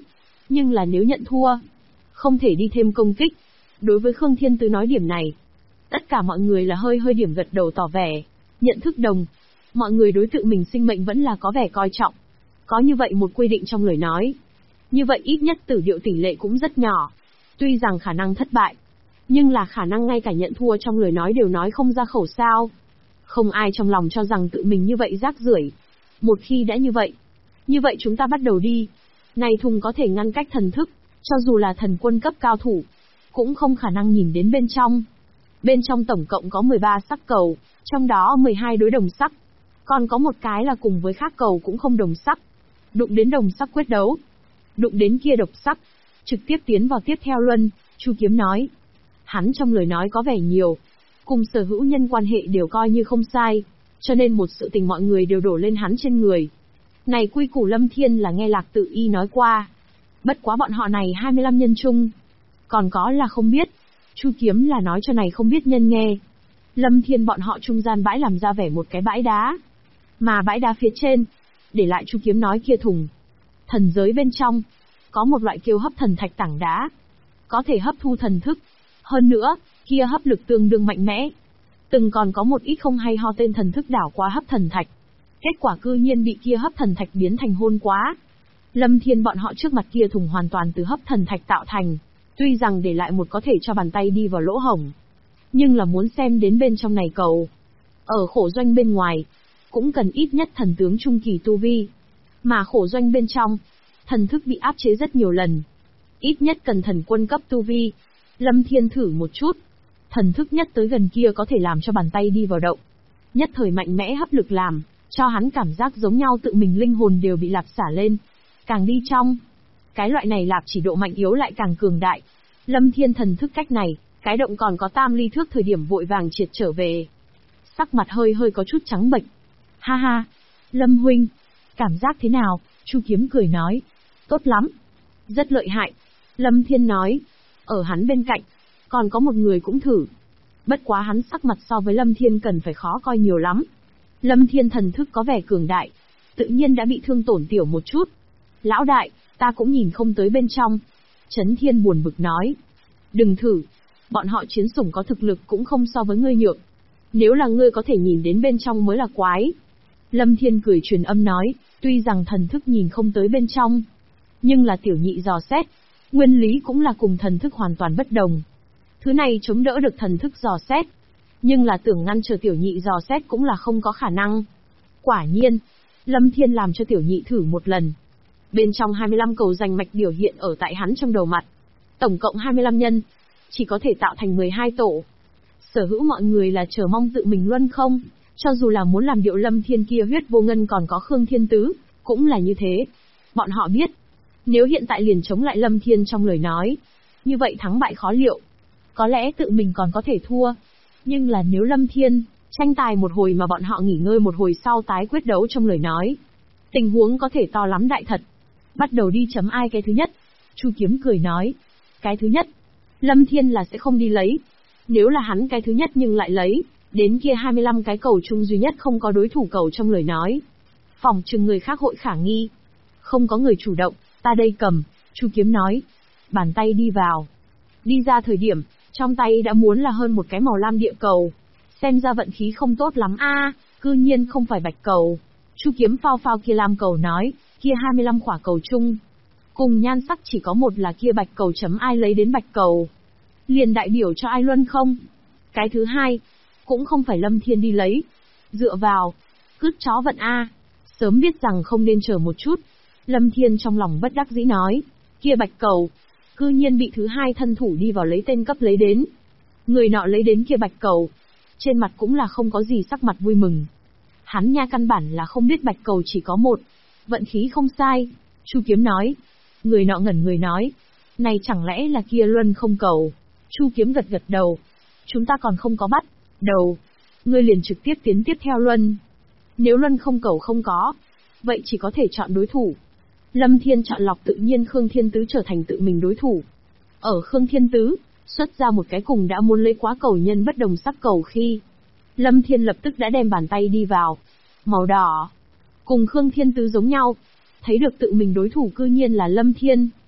Nhưng là nếu nhận thua, không thể đi thêm công kích. Đối với Khương Thiên Tứ nói điểm này, tất cả mọi người là hơi điểm gật đầu tỏ vẻ, nhận thức đồng. Mọi người đối tượng mình sinh mệnh vẫn là có vẻ coi trọng. Có như vậy một quy định trong lời nói. Như vậy ít nhất tử điệu tỷ lệ cũng rất nhỏ. Tuy rằng khả năng thất bại, nhưng là khả năng ngay cả nhận thua trong lời nói đều nói không ra khẩu sao. Không ai trong lòng cho rằng tự mình như vậy rác rưởi. Một khi đã như vậy chúng ta bắt đầu đi. Này thùng có thể ngăn cách thần thức, cho dù là thần quân cấp cao thủ, cũng không khả năng nhìn đến bên trong. Bên trong tổng cộng có 13 sắc cầu, trong đó 12 đối đồng sắc. Còn có một cái là cùng với khác cầu cũng không đồng sắc. Đụng đến đồng sắc quyết đấu. Đụng đến kia độc sắc, trực tiếp tiến vào tiếp theo luân, Chu Kiếm nói. Hắn trong lời nói có vẻ nhiều, cùng sở hữu nhân quan hệ đều coi như không sai, cho nên một sự tình mọi người đều đổ lên hắn trên người. Này quy củ Lâm Thiên là nghe Lạc Tự Y nói qua. Bất quá bọn họ này 25 nhân chung. Còn có là không biết. Chu Kiếm là nói cho này không biết nhân nghe. Lâm Thiên bọn họ trung gian bãi làm ra vẻ một cái bãi đá. Mà bãi đá phía trên, để lại Chu Kiếm nói kia thùng. Thần giới bên trong, có một loại kêu hấp thần thạch tảng đá. Có thể hấp thu thần thức. Hơn nữa, kia hấp lực tương đương mạnh mẽ. Từng còn có một ít không hay ho tên thần thức đảo qua hấp thần thạch. Kết quả cư nhiên bị kia hấp thần thạch biến thành hôn quá. Lâm Thiên bọn họ trước mặt kia thùng hoàn toàn từ hấp thần thạch tạo thành. Tuy rằng để lại một có thể cho bàn tay đi vào lỗ hổng. Nhưng là muốn xem đến bên trong này cầu. Ở khổ doanh bên ngoài, cũng cần ít nhất thần tướng trung kỳ tu vi. Mà khổ doanh bên trong, thần thức bị áp chế rất nhiều lần. Ít nhất cần thần quân cấp tu vi. Lâm Thiên thử một chút. Thần thức nhất tới gần kia có thể làm cho bàn tay đi vào động. Nhất thời mạnh mẽ hấp lực làm, cho hắn cảm giác giống nhau tự mình linh hồn đều bị lạp xả lên. Càng đi trong, cái loại này lạp chỉ độ mạnh yếu lại càng cường đại. Lâm Thiên thần thức cách này, cái động còn có tam ly thước thời điểm vội vàng triệt trở về. Sắc mặt hơi có chút trắng bệch. Ha ha, Lâm huynh, cảm giác thế nào? Chu Kiếm cười nói. Tốt lắm. Rất lợi hại. Lâm Thiên nói. Ở hắn bên cạnh, còn có một người cũng thử. Bất quá hắn sắc mặt so với Lâm Thiên cần phải khó coi nhiều lắm. Lâm Thiên thần thức có vẻ cường đại, tự nhiên đã bị thương tổn tiểu một chút. Lão đại, ta cũng nhìn không tới bên trong. Trấn Thiên buồn bực nói. Đừng thử, bọn họ chiến sủng có thực lực cũng không so với ngươi nhược. Nếu là ngươi có thể nhìn đến bên trong mới là quái. Lâm Thiên cười truyền âm nói, tuy rằng thần thức nhìn không tới bên trong, nhưng là tiểu nhị dò xét, nguyên lý cũng là cùng thần thức hoàn toàn bất đồng. Thứ này chống đỡ được thần thức dò xét, nhưng là tưởng ngăn trở tiểu nhị dò xét cũng là không có khả năng. Quả nhiên, Lâm Thiên làm cho tiểu nhị thử một lần. Bên trong 25 cầu danh mạch biểu hiện ở tại hắn trong đầu mặt. Tổng cộng 25 nhân, chỉ có thể tạo thành 12 tổ. Sở hữu mọi người là chờ mong tự mình luân không, cho dù là muốn làm điệu Lâm Thiên kia huyết vô ngân còn có Khương Thiên Tứ, cũng là như thế. Bọn họ biết, nếu hiện tại liền chống lại Lâm Thiên trong lời nói, như vậy thắng bại khó liệu. Có lẽ tự mình còn có thể thua, nhưng là nếu Lâm Thiên tranh tài một hồi mà bọn họ nghỉ ngơi một hồi sau tái quyết đấu trong lời nói, tình huống có thể to lắm đại thật. Bắt đầu đi chấm ai cái thứ nhất. Chu Kiếm cười nói. Cái thứ nhất, Lâm Thiên là sẽ không đi lấy. Nếu là hắn cái thứ nhất nhưng lại lấy, đến kia 25 cái cầu chung duy nhất không có đối thủ cầu trong lời nói. Phòng chừng người khác hội khả nghi. Không có người chủ động, ta đây cầm, Chu Kiếm nói. Bàn tay đi vào. Đi ra thời điểm, trong tay đã muốn là hơn một cái màu lam địa cầu. Xem ra vận khí không tốt lắm a, cư nhiên không phải bạch cầu. Chu Kiếm phao kia lam cầu nói, kia 25 quả cầu chung. Cùng nhan sắc chỉ có một là kia bạch cầu chấm ai lấy đến bạch cầu. Liền đại biểu cho ai luân không? Cái thứ hai, cũng không phải Lâm Thiên đi lấy. Dựa vào, cứt chó vận a. Sớm biết rằng không nên chờ một chút. Lâm Thiên trong lòng bất đắc dĩ nói, kia bạch cầu, cư nhiên bị thứ hai thân thủ đi vào lấy tên cấp lấy đến. Người nọ lấy đến kia bạch cầu, trên mặt cũng là không có gì sắc mặt vui mừng. Hắn nha căn bản là không biết bạch cầu chỉ có một. Vận khí không sai. Chu Kiếm nói. Người nọ ngẩn người nói. Này chẳng lẽ là kia luân không cầu? Chu Kiếm gật đầu. Chúng ta còn không có bắt đầu. Ngươi liền trực tiếp tiến tiếp theo luân. Nếu luân không cầu không có, vậy chỉ có thể chọn đối thủ. Lâm Thiên chọn lọc tự nhiên Khương Thiên Tứ trở thành tự mình đối thủ. Ở Khương Thiên Tứ, xuất ra một cái cùng đã muốn lấy quá cầu nhân bất đồng sắc cầu khi. Lâm Thiên lập tức đã đem bàn tay đi vào. Màu đỏ. Cùng Khương Thiên Tứ giống nhau. Thấy được tự mình đối thủ cư nhiên là Lâm Thiên.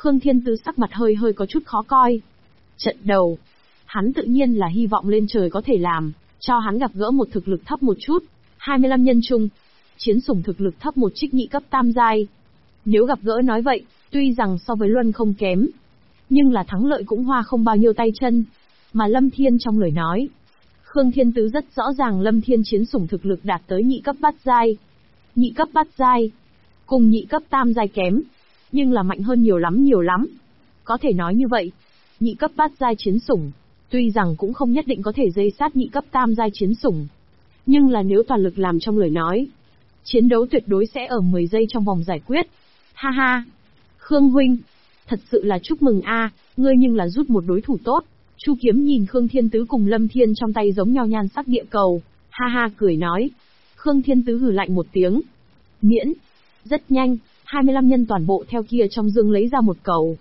Khương Thiên Tứ sắc mặt hơi hơi có chút khó coi. Trận đầu, hắn tự nhiên là hy vọng lên trời có thể làm, cho hắn gặp gỡ một thực lực thấp một chút, 25 nhân chung, chiến sủng thực lực thấp một trích nhị cấp tam giai. Nếu gặp gỡ nói vậy, tuy rằng so với Luân không kém, nhưng là thắng lợi cũng hoa không bao nhiêu tay chân. Mà Lâm Thiên trong lời nói, Khương Thiên Tứ rất rõ ràng Lâm Thiên chiến sủng thực lực đạt tới nhị cấp bát giai. Nhị cấp bát giai, cùng nhị cấp tam giai kém, nhưng là mạnh hơn nhiều lắm nhiều lắm. Có thể nói như vậy, nhị cấp bát giai chiến sủng, tuy rằng cũng không nhất định có thể dây sát nhị cấp tam giai chiến sủng, nhưng là nếu toàn lực làm trong lời nói, chiến đấu tuyệt đối sẽ ở 10 giây trong vòng giải quyết. Ha ha, Khương huynh, thật sự là chúc mừng a, ngươi nhưng là rút một đối thủ tốt. Chu Kiếm nhìn Khương Thiên Tứ cùng Lâm Thiên trong tay giống nhau nhan sắc địa cầu, ha ha cười nói. Khương Thiên Tứ hừ lạnh một tiếng. Miễn. Rất nhanh, 25 nhân toàn bộ theo kia trong dương lấy ra một cầu.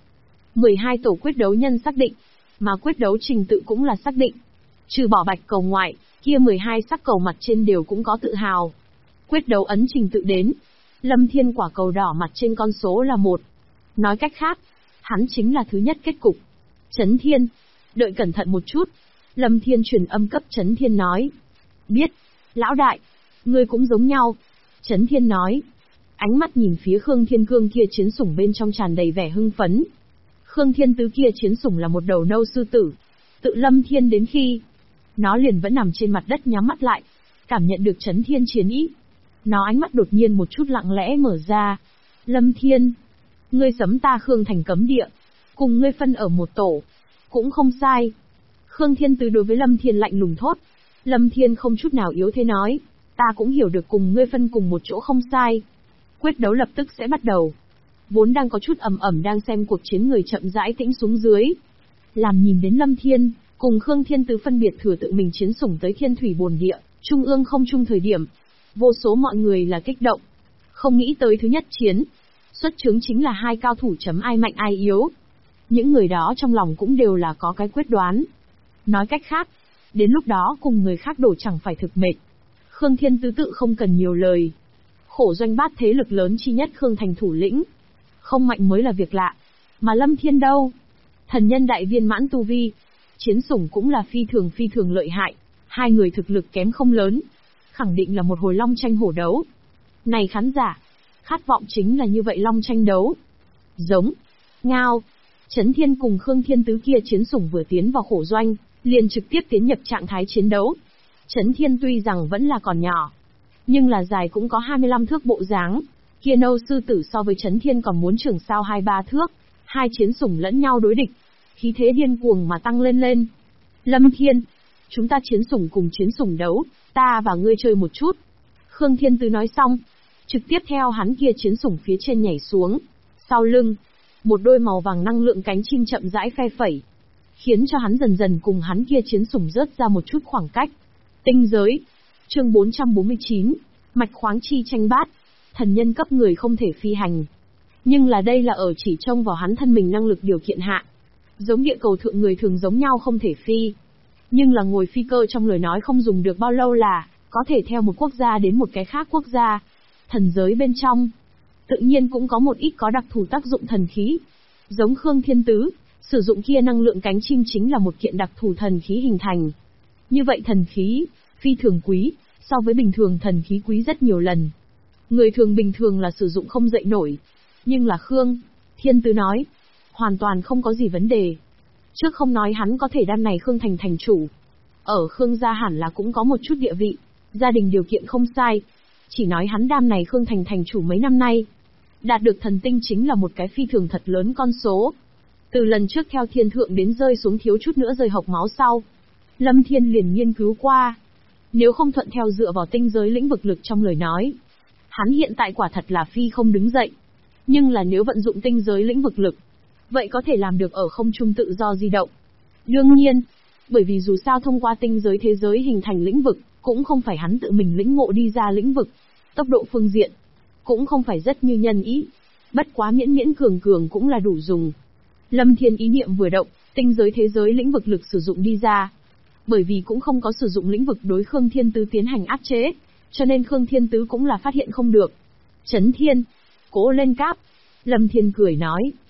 12 tổ quyết đấu nhân xác định, mà quyết đấu trình tự cũng là xác định. Trừ bỏ bạch cầu ngoại, kia 12 sắc cầu mặt trên đều cũng có tự hào. Quyết đấu ấn trình tự đến. Lâm Thiên quả cầu đỏ mặt trên con số là 1. Nói cách khác, hắn chính là thứ nhất kết cục. Chấn Thiên, đợi cẩn thận một chút. Lâm Thiên truyền âm cấp Chấn Thiên nói. Biết, lão đại, ngươi cũng giống nhau. Chấn Thiên nói. Ánh mắt nhìn phía Khương Thiên Cương kia chiến sủng bên trong tràn đầy vẻ hưng phấn. Khương Thiên Tứ kia chiến sủng là một đầu nâu sư tử. Tự Lâm Thiên đến khi, nó liền vẫn nằm trên mặt đất nhắm mắt lại, cảm nhận được Chấn Thiên chiến ý. Nó ánh mắt đột nhiên một chút lặng lẽ mở ra. Lâm Thiên, ngươi giẫm ta Khương thành cấm địa, cùng ngươi phân ở một tổ, cũng không sai. Khương Thiên Tứ đối với Lâm Thiên lạnh lùng thốt. Lâm Thiên không chút nào yếu thế nói, ta cũng hiểu được cùng ngươi phân cùng một chỗ không sai. Quyết đấu lập tức sẽ bắt đầu. Vốn đang có chút ầm ầm đang xem cuộc chiến người chậm rãi tĩnh xuống dưới. Làm nhìn đến Lâm Thiên, cùng Khương Thiên Tứ phân biệt thừa tự mình chiến sủng tới Thiên Thủy Bồn Địa, Trung ương không trung thời điểm. Vô số mọi người là kích động. Không nghĩ tới thứ nhất chiến. Xuất chứng chính là hai cao thủ chấm ai mạnh ai yếu. Những người đó trong lòng cũng đều là có cái quyết đoán. Nói cách khác, đến lúc đó cùng người khác đổ chẳng phải thực mệt. Khương Thiên Tứ tự không cần nhiều lời. Khổ doanh bát thế lực lớn chi nhất Khương thành thủ lĩnh. Không mạnh mới là việc lạ. Mà Lâm Thiên đâu? Thần nhân đại viên mãn tu vi. Chiến sủng cũng là phi thường lợi hại. Hai người thực lực kém không lớn. Khẳng định là một hồi long tranh hổ đấu. Này khán giả, khát vọng chính là như vậy long tranh đấu. Giống, ngao, Chấn Thiên cùng Khương Thiên Tứ kia chiến sủng vừa tiến vào khổ doanh, liền trực tiếp tiến nhập trạng thái chiến đấu. Chấn Thiên tuy rằng vẫn là còn nhỏ, nhưng là dài cũng có 25 thước bộ dáng. Kia nâu sư tử so với Chấn Thiên còn muốn trưởng sao 2-3 thước. Hai chiến sủng lẫn nhau đối địch, khí thế điên cuồng mà tăng lên. Lâm Thiên, chúng ta chiến sủng cùng chiến sủng đấu, ta và ngươi chơi một chút. Khương Thiên Tứ nói xong, trực tiếp theo hắn kia chiến sủng phía trên nhảy xuống. Sau lưng, một đôi màu vàng năng lượng cánh chim chậm rãi phe phẩy, khiến cho hắn dần dần cùng hắn kia chiến sủng rớt ra một chút khoảng cách. Tinh giới, chương 449, mạch khoáng chi tranh bát. Thần nhân cấp người không thể phi hành, nhưng là đây là ở chỉ trông vào hắn thân mình năng lực điều kiện hạ. Giống địa cầu thượng người thường giống nhau không thể phi, nhưng là ngồi phi cơ trong lời nói không dùng được bao lâu là có thể theo một quốc gia đến một cái khác quốc gia. Thần giới bên trong, tự nhiên cũng có một ít có đặc thù tác dụng thần khí. Giống Khương Thiên Tứ, sử dụng kia năng lượng cánh chim chính là một kiện đặc thù thần khí hình thành. Như vậy thần khí, phi thường quý, so với bình thường thần khí quý rất nhiều lần. Người thường bình thường là sử dụng không dậy nổi. Nhưng là Khương Thiên Tứ nói, hoàn toàn không có gì vấn đề. Trước không nói hắn có thể đan này Khương thành thành chủ. Ở Khương gia hẳn là cũng có một chút địa vị, gia đình điều kiện không sai. Chỉ nói hắn đam này Khương thành thành chủ mấy năm nay, đạt được thần tinh chính là một cái phi thường thật lớn con số. Từ lần trước theo thiên thượng đến rơi xuống thiếu chút nữa rơi hộc máu sau, Lâm Thiên liền nghiên cứu qua. Nếu không thuận theo dựa vào tinh giới lĩnh vực lực trong lời nói, hắn hiện tại quả thật là phi không đứng dậy. Nhưng là nếu vận dụng tinh giới lĩnh vực lực, vậy có thể làm được ở không trung tự do di động. Đương nhiên, bởi vì dù sao thông qua tinh giới thế giới hình thành lĩnh vực, cũng không phải hắn tự mình lĩnh ngộ đi ra lĩnh vực. Tốc độ phương diện, cũng không phải rất như nhân ý. Bất quá miễn miễn cường cường cũng là đủ dùng. Lâm Thiên ý niệm vừa động, tinh giới thế giới lĩnh vực lực sử dụng đi ra. Bởi vì cũng không có sử dụng lĩnh vực đối Khương Thiên Tứ tiến hành áp chế, cho nên Khương Thiên Tứ cũng là phát hiện không được. Chấn Thiên, cố lên cáp. Lâm Thiên cười nói.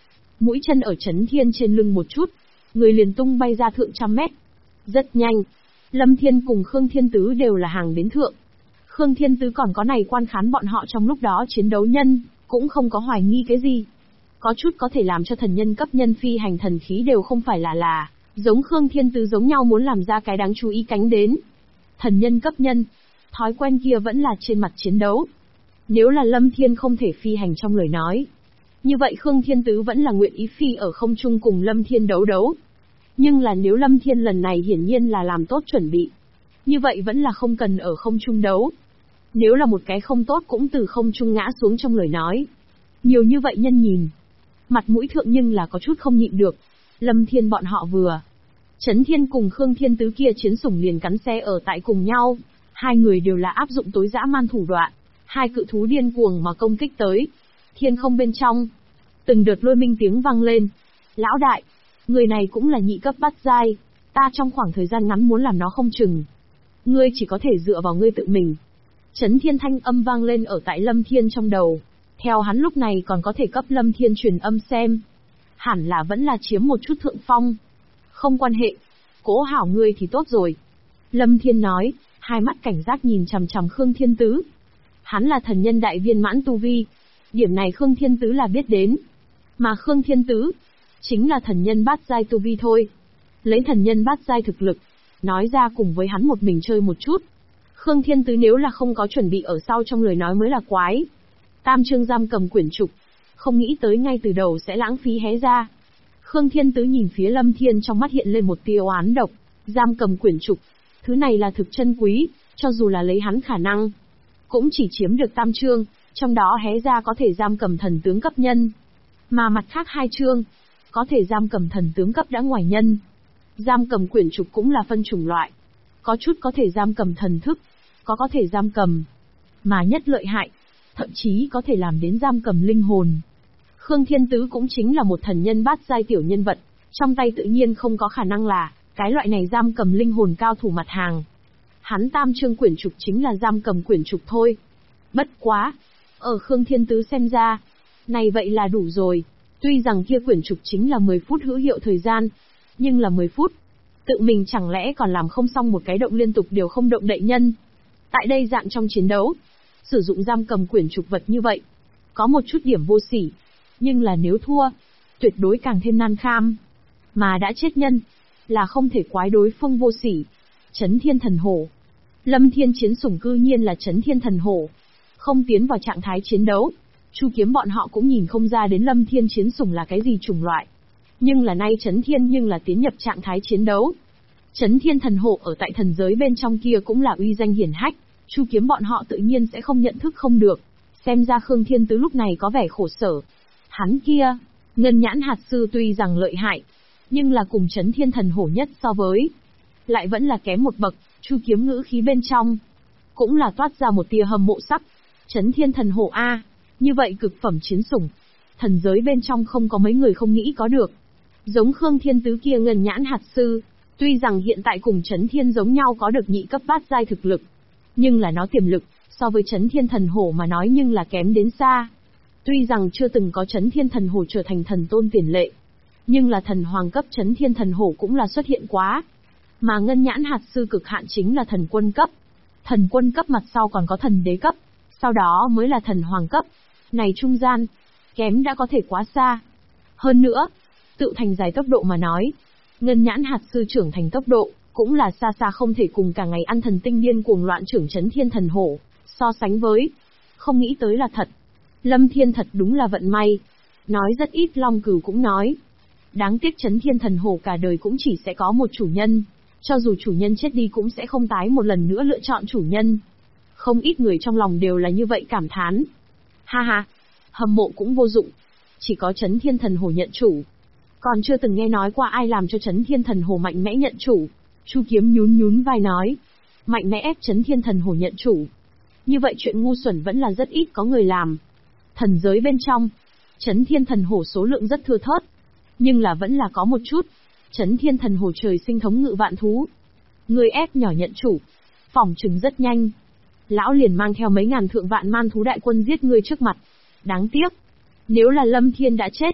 mũi chân ở Chấn Thiên trên lưng một chút, người liền tung bay ra thượng trăm mét. Rất nhanh, Lâm Thiên cùng Khương Thiên Tứ đều là hàng đến thượng. Khương Thiên Tứ còn có này quan khán bọn họ trong lúc đó chiến đấu nhân, cũng không có hoài nghi cái gì. Có chút có thể làm cho thần nhân cấp nhân phi hành thần khí đều không phải là giống Khương Thiên Tứ giống nhau muốn làm ra cái đáng chú ý cánh đến. Thần nhân cấp nhân, thói quen kia vẫn là trên mặt chiến đấu. Nếu là Lâm Thiên không thể phi hành trong lời nói, như vậy Khương Thiên Tứ vẫn là nguyện ý phi ở không trung cùng Lâm Thiên đấu. Nhưng là nếu Lâm Thiên lần này hiển nhiên là làm tốt chuẩn bị, như vậy vẫn là không cần ở không trung đấu. Nếu là một cái không tốt cũng từ không trung ngã xuống trong lời nói. Nhiều như vậy nhân nhìn, mặt mũi thượng nhưng là có chút không nhịn được. Lâm Thiên bọn họ vừa Chấn Thiên cùng Khương Thiên Tứ kia chiến sủng liền cắn xe ở tại cùng nhau. Hai người đều là áp dụng tối dã man thủ đoạn. Hai cự thú điên cuồng mà công kích tới. Thiên không bên trong, từng đợt lôi minh tiếng vang lên. Lão đại, người này cũng là nhị cấp bát giai, ta trong khoảng thời gian ngắn muốn làm nó không chừng. Ngươi chỉ có thể dựa vào ngươi tự mình. Chấn Thiên thanh âm vang lên ở tại Lâm Thiên trong đầu. Theo hắn lúc này còn có thể cấp Lâm Thiên truyền âm xem. Hẳn là vẫn là chiếm một chút thượng phong. Không quan hệ, cố hảo ngươi thì tốt rồi. Lâm Thiên nói, hai mắt cảnh giác nhìn chằm chằm Khương Thiên Tứ. Hắn là thần nhân đại viên mãn tu vi. Điểm này Khương Thiên Tứ là biết đến. Mà Khương Thiên Tứ chính là thần nhân bát giai tu vi thôi. Lấy thần nhân bát giai thực lực, nói ra cùng với hắn một mình chơi một chút. Khương Thiên Tứ nếu là không có chuẩn bị ở sau trong lời nói mới là quái. Tam chương giam cầm quyển trục, không nghĩ tới ngay từ đầu sẽ lãng phí hé ra. Khương Thiên Tứ nhìn phía Lâm Thiên trong mắt hiện lên một tia oán độc. Giam cầm quyển trục, thứ này là thực chân quý, cho dù là lấy hắn khả năng, cũng chỉ chiếm được tam chương, trong đó hé ra có thể giam cầm thần tướng cấp nhân. Mà mặt khác hai chương, có thể giam cầm thần tướng cấp đã ngoài nhân. Giam cầm quyển trục cũng là phân chủng loại. Có chút có thể giam cầm thần thức, có thể giam cầm. Mà nhất lợi hại, thậm chí có thể làm đến giam cầm linh hồn. Khương Thiên Tứ cũng chính là một thần nhân bát giai tiểu nhân vật, trong tay tự nhiên không có khả năng là cái loại này giam cầm linh hồn cao thủ mặt hàng. Hắn tam chương quyển trục chính là giam cầm quyển trục thôi. Bất quá, ở Khương Thiên Tứ xem ra, này vậy là đủ rồi. Tuy rằng kia quyển trục chính là 10 phút hữu hiệu thời gian, nhưng là 10 phút, tự mình chẳng lẽ còn làm không xong một cái động liên tục đều không động đậy nhân. Tại đây dạng trong chiến đấu, sử dụng giam cầm quyển trục vật như vậy, có một chút điểm vô sỉ, nhưng là nếu thua, tuyệt đối càng thêm nan kham. Mà đã chết nhân, là không thể quái đối phương vô sỉ. Chấn Thiên Thần Hổ. Lâm Thiên chiến sủng cư nhiên là Chấn Thiên Thần Hổ. Không tiến vào trạng thái chiến đấu, Chu Kiếm bọn họ cũng nhìn không ra đến Lâm Thiên chiến sủng là cái gì chủng loại. Nhưng là nay Chấn Thiên nhưng là tiến nhập trạng thái chiến đấu. Chấn Thiên Thần Hổ ở tại thần giới bên trong kia cũng là uy danh hiển hách, Chu Kiếm bọn họ tự nhiên sẽ không nhận thức không được. Xem ra Khương Thiên Tứ lúc này có vẻ khổ sở. Hắn kia, Ngân Nhãn Hạt Sư tuy rằng lợi hại, nhưng là cùng Chấn Thiên Thần Hổ nhất so với, lại vẫn là kém một bậc. Chu Kiếm ngữ khí bên trong cũng là toát ra một tia hâm mộ sắc. Chấn Thiên Thần Hổ a, như vậy cực phẩm chiến sủng, thần giới bên trong không có mấy người không nghĩ có được. Giống Khương Thiên Tứ kia Ngân Nhãn Hạt Sư, tuy rằng hiện tại cùng Chấn Thiên giống nhau có được nhị cấp bát giai thực lực, nhưng là nó tiềm lực, so với Chấn Thiên Thần Hổ mà nói nhưng là kém đến xa. Tuy rằng chưa từng có Chấn Thiên Thần Hổ trở thành thần tôn tiền lệ, nhưng là thần hoàng cấp Chấn Thiên Thần Hổ cũng là xuất hiện quá. Mà Ngân Nhãn Hạt Sư cực hạn chính là thần quân cấp. Thần quân cấp mặt sau còn có thần đế cấp, sau đó mới là thần hoàng cấp. Này trung gian, kém đã có thể quá xa. Hơn nữa, tự thành dài tốc độ mà nói, Ngân Nhãn Hạt Sư trưởng thành tốc độ, cũng là xa xa không thể cùng cả ngày ăn thần tinh điên cuồng loạn trưởng Chấn Thiên Thần Hổ so sánh với. Không nghĩ tới là thật. Lâm Thiên thật đúng là vận may. Nói rất ít Long Cửu cũng nói. Đáng tiếc Chấn Thiên Thần Hổ cả đời cũng chỉ sẽ có một chủ nhân. Cho dù chủ nhân chết đi cũng sẽ không tái một lần nữa lựa chọn chủ nhân. Không ít người trong lòng đều là như vậy cảm thán. Ha ha, hâm mộ cũng vô dụng. Chỉ có Chấn Thiên Thần Hổ nhận chủ. Còn chưa từng nghe nói qua ai làm cho Chấn Thiên Thần Hổ mạnh mẽ nhận chủ. Chu Kiếm nhún vai nói. Mạnh mẽ ép Chấn Thiên Thần Hổ nhận chủ. Như vậy chuyện ngu xuẩn vẫn là rất ít có người làm. Thần giới bên trong, Chấn Thiên Thần Hổ số lượng rất thưa thớt. Nhưng là vẫn là có một chút. Chấn Thiên Thần Hổ trời sinh thống ngự vạn thú. Người ép nhỏ nhận chủ, phỏng chừng rất nhanh. Lão liền mang theo mấy ngàn thượng vạn man thú đại quân giết người trước mặt. Đáng tiếc, nếu là Lâm Thiên đã chết,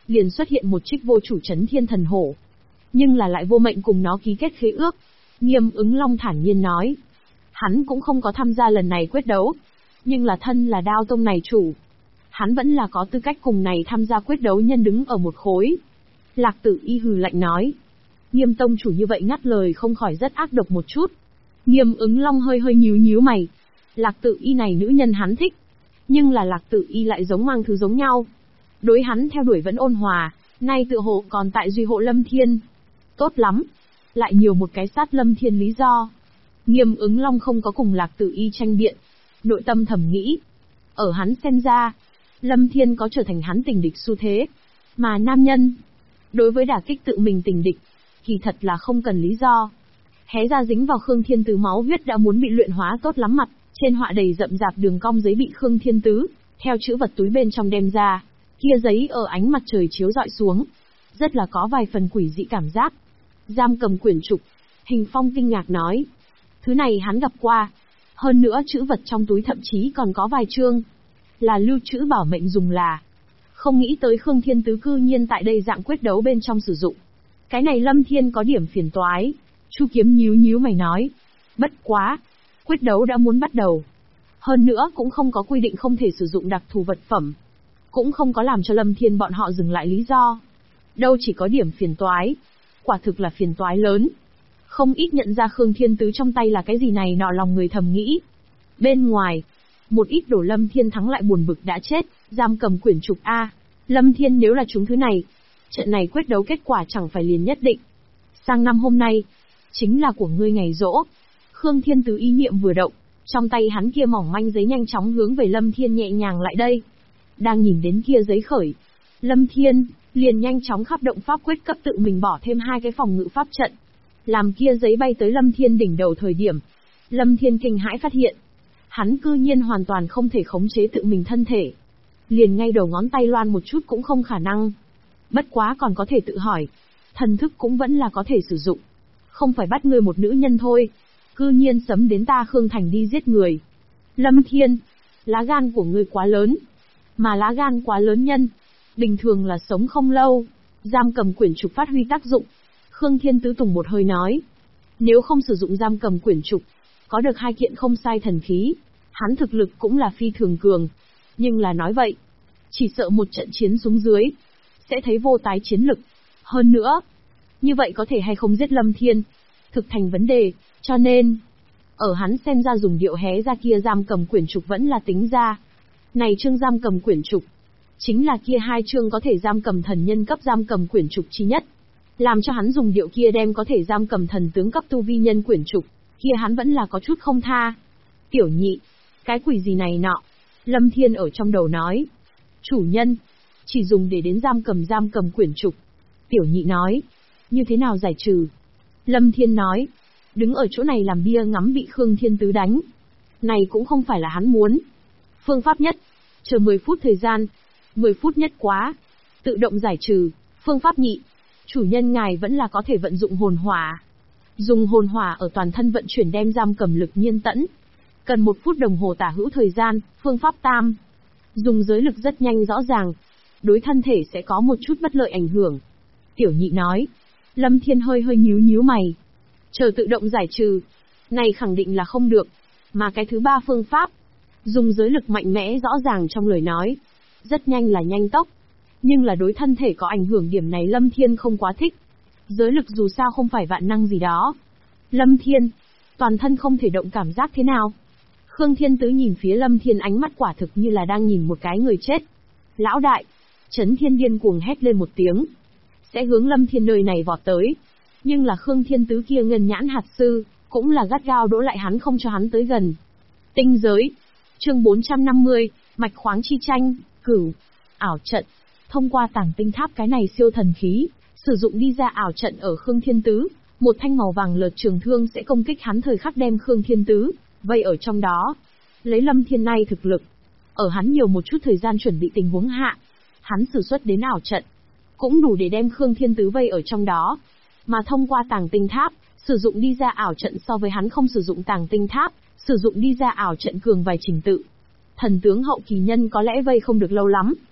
liền xuất hiện một trích vô chủ Chấn Thiên Thần Hổ. Nhưng là lại vô mệnh cùng nó ký kết khế ước. Nghiêm Ứng Long thản nhiên nói. Hắn cũng không có tham gia lần này quyết đấu. Nhưng là thân là Đao Tông này chủ. Hắn vẫn là có tư cách cùng này tham gia quyết đấu nhân đứng ở một khối. Lạc Tử Y hừ lạnh nói. Nghiêm tông chủ như vậy ngắt lời không khỏi rất ác độc một chút. Nghiêm Ứng Long hơi hơi nhíu mày. Lạc Tử Y này nữ nhân hắn thích. Nhưng là Lạc Tử Y lại giống mang thứ giống nhau. Đối hắn theo đuổi vẫn ôn hòa, nay tự hộ còn tại duy hộ Lâm Thiên. Tốt lắm. Lại nhiều một cái sát Lâm Thiên lý do. Nghiêm Ứng Long không có cùng Lạc Tử Y tranh biện. Nội tâm thầm nghĩ. Ở hắn xem ra, Lâm Thiên có trở thành hắn tình địch xu thế. Mà nam nhân, đối với đả kích tự mình tình địch, kỳ thật là không cần lý do. Hé ra dính vào Khương Thiên Tứ máu huyết đã muốn bị luyện hóa tốt lắm mặt, trên họa đầy rậm rạp đường cong giấy bị Khương Thiên Tứ, theo chữ vật túi bên trong đem ra, kia giấy ở ánh mặt trời chiếu rọi xuống. Rất là có vài phần quỷ dị cảm giác. Giam cầm quyển trục, Hình Phong kinh ngạc nói. Thứ này hắn gặp qua. Hơn nữa chữ vật trong túi thậm chí còn có vài chương. Là lưu trữ bảo mệnh dùng là. Không nghĩ tới Khương Thiên Tứ cư nhiên tại đây dạng quyết đấu bên trong sử dụng. Cái này Lâm Thiên có điểm phiền toái. Chu Kiếm nhíu mày nói. Bất quá. Quyết đấu đã muốn bắt đầu. Hơn nữa cũng không có quy định không thể sử dụng đặc thù vật phẩm. Cũng không có làm cho Lâm Thiên bọn họ dừng lại lý do. Đâu chỉ có điểm phiền toái. Quả thực là phiền toái lớn. Không ít nhận ra Khương Thiên Tứ trong tay là cái gì này nọ lòng người thầm nghĩ. Bên ngoài, một ít đổ Lâm Thiên thắng lại buồn bực đã chết, giam cầm quyển trục A. Lâm Thiên nếu là chúng thứ này, trận này quyết đấu kết quả chẳng phải liền nhất định. Sang năm hôm nay, chính là của ngươi ngày rỗ. Khương Thiên Tứ ý niệm vừa động, trong tay hắn kia mỏng manh giấy nhanh chóng hướng về Lâm Thiên nhẹ nhàng lại đây. Đang nhìn đến kia giấy khởi, Lâm Thiên liền nhanh chóng khắp động pháp quyết cấp tự mình bỏ thêm 2 cái phòng ngự pháp trận. Làm kia giấy bay tới Lâm Thiên đỉnh đầu thời điểm, Lâm Thiên kinh hãi phát hiện, hắn cư nhiên hoàn toàn không thể khống chế tự mình thân thể. Liền ngay đầu ngón tay loan một chút cũng không khả năng. Bất quá còn có thể tự hỏi, thần thức cũng vẫn là có thể sử dụng. Không phải bắt ngươi một nữ nhân thôi, cư nhiên sấm đến ta Khương Thành đi giết người. Lâm Thiên, lá gan của ngươi quá lớn. Mà lá gan quá lớn nhân, bình thường là sống không lâu. Giam cầm quyển trục phát huy tác dụng. Khương Thiên Tứ tùng một hơi nói. Nếu không sử dụng giam cầm quyển trục, có được 2 kiện không sai thần khí, hắn thực lực cũng là phi thường cường. Nhưng là nói vậy, chỉ sợ một trận chiến xuống dưới, sẽ thấy vô tái chiến lực. Hơn nữa, như vậy có thể hay không giết Lâm Thiên, thực thành vấn đề, cho nên, ở hắn xem ra dùng điệu hé ra kia giam cầm quyển trục vẫn là tính ra. Này chương giam cầm quyển trục, chính là kia 2 chương có thể giam cầm thần nhân cấp giam cầm quyển trục chi nhất. Làm cho hắn dùng điệu kia đem có thể giam cầm thần tướng cấp tu vi nhân quyển trục, kia hắn vẫn là có chút không tha. Tiểu Nhị, cái quỷ gì này nọ? Lâm Thiên ở trong đầu nói. Chủ nhân, chỉ dùng để đến giam cầm quyển trục. Tiểu Nhị nói. Như thế nào giải trừ? Lâm Thiên nói. Đứng ở chỗ này làm bia ngắm bị Khương Thiên Tứ đánh. Này cũng không phải là hắn muốn. Phương pháp nhất, chờ 10 phút thời gian. 10 phút nhất quá. Tự động giải trừ. Phương pháp nhị, chủ nhân ngài vẫn là có thể vận dụng hồn hỏa. Dùng hồn hỏa ở toàn thân vận chuyển đem giam cầm lực nhiên tẫn. Cần 1 phút đồng hồ tả hữu thời gian. Phương pháp tam, dùng giới lực rất nhanh rõ ràng. Đối thân thể sẽ có một chút bất lợi ảnh hưởng. Tiểu Nhị nói. Lâm Thiên hơi nhíu mày. Chờ tự động giải trừ. Này khẳng định là không được. Mà cái thứ 3 phương pháp, dùng giới lực mạnh mẽ rõ ràng trong lời nói. Rất nhanh là nhanh tốc. Nhưng là đối thân thể có ảnh hưởng điểm này Lâm Thiên không quá thích. Giới lực dù sao không phải vạn năng gì đó. Lâm Thiên, toàn thân không thể động cảm giác thế nào? Khương Thiên Tứ nhìn phía Lâm Thiên ánh mắt quả thực như là đang nhìn một cái người chết. Lão đại, Chấn Thiên điên cuồng hét lên một tiếng. Sẽ hướng Lâm Thiên nơi này vọt tới. Nhưng là Khương Thiên Tứ kia ngân nhãn hạt sư, cũng là gắt gao đỗ lại hắn không cho hắn tới gần. Tinh giới. Chương 450, mạch khoáng chi tranh, cửu. Ảo trận. Thông qua tàng tinh tháp cái này siêu thần khí, sử dụng đi ra ảo trận ở Khương Thiên Tứ, một thanh màu vàng lợt trường thương sẽ công kích hắn thời khắc đem Khương Thiên Tứ vây ở trong đó. Lấy Lâm Thiên nay thực lực, ở hắn nhiều một chút thời gian chuẩn bị tình huống hạ, hắn sử xuất đến ảo trận, cũng đủ để đem Khương Thiên Tứ vây ở trong đó. Mà thông qua tàng tinh tháp, sử dụng đi ra ảo trận so với hắn không sử dụng tàng tinh tháp, sử dụng đi ra ảo trận cường vài trình tự. Thần tướng hậu kỳ nhân có lẽ vây không được lâu lắm.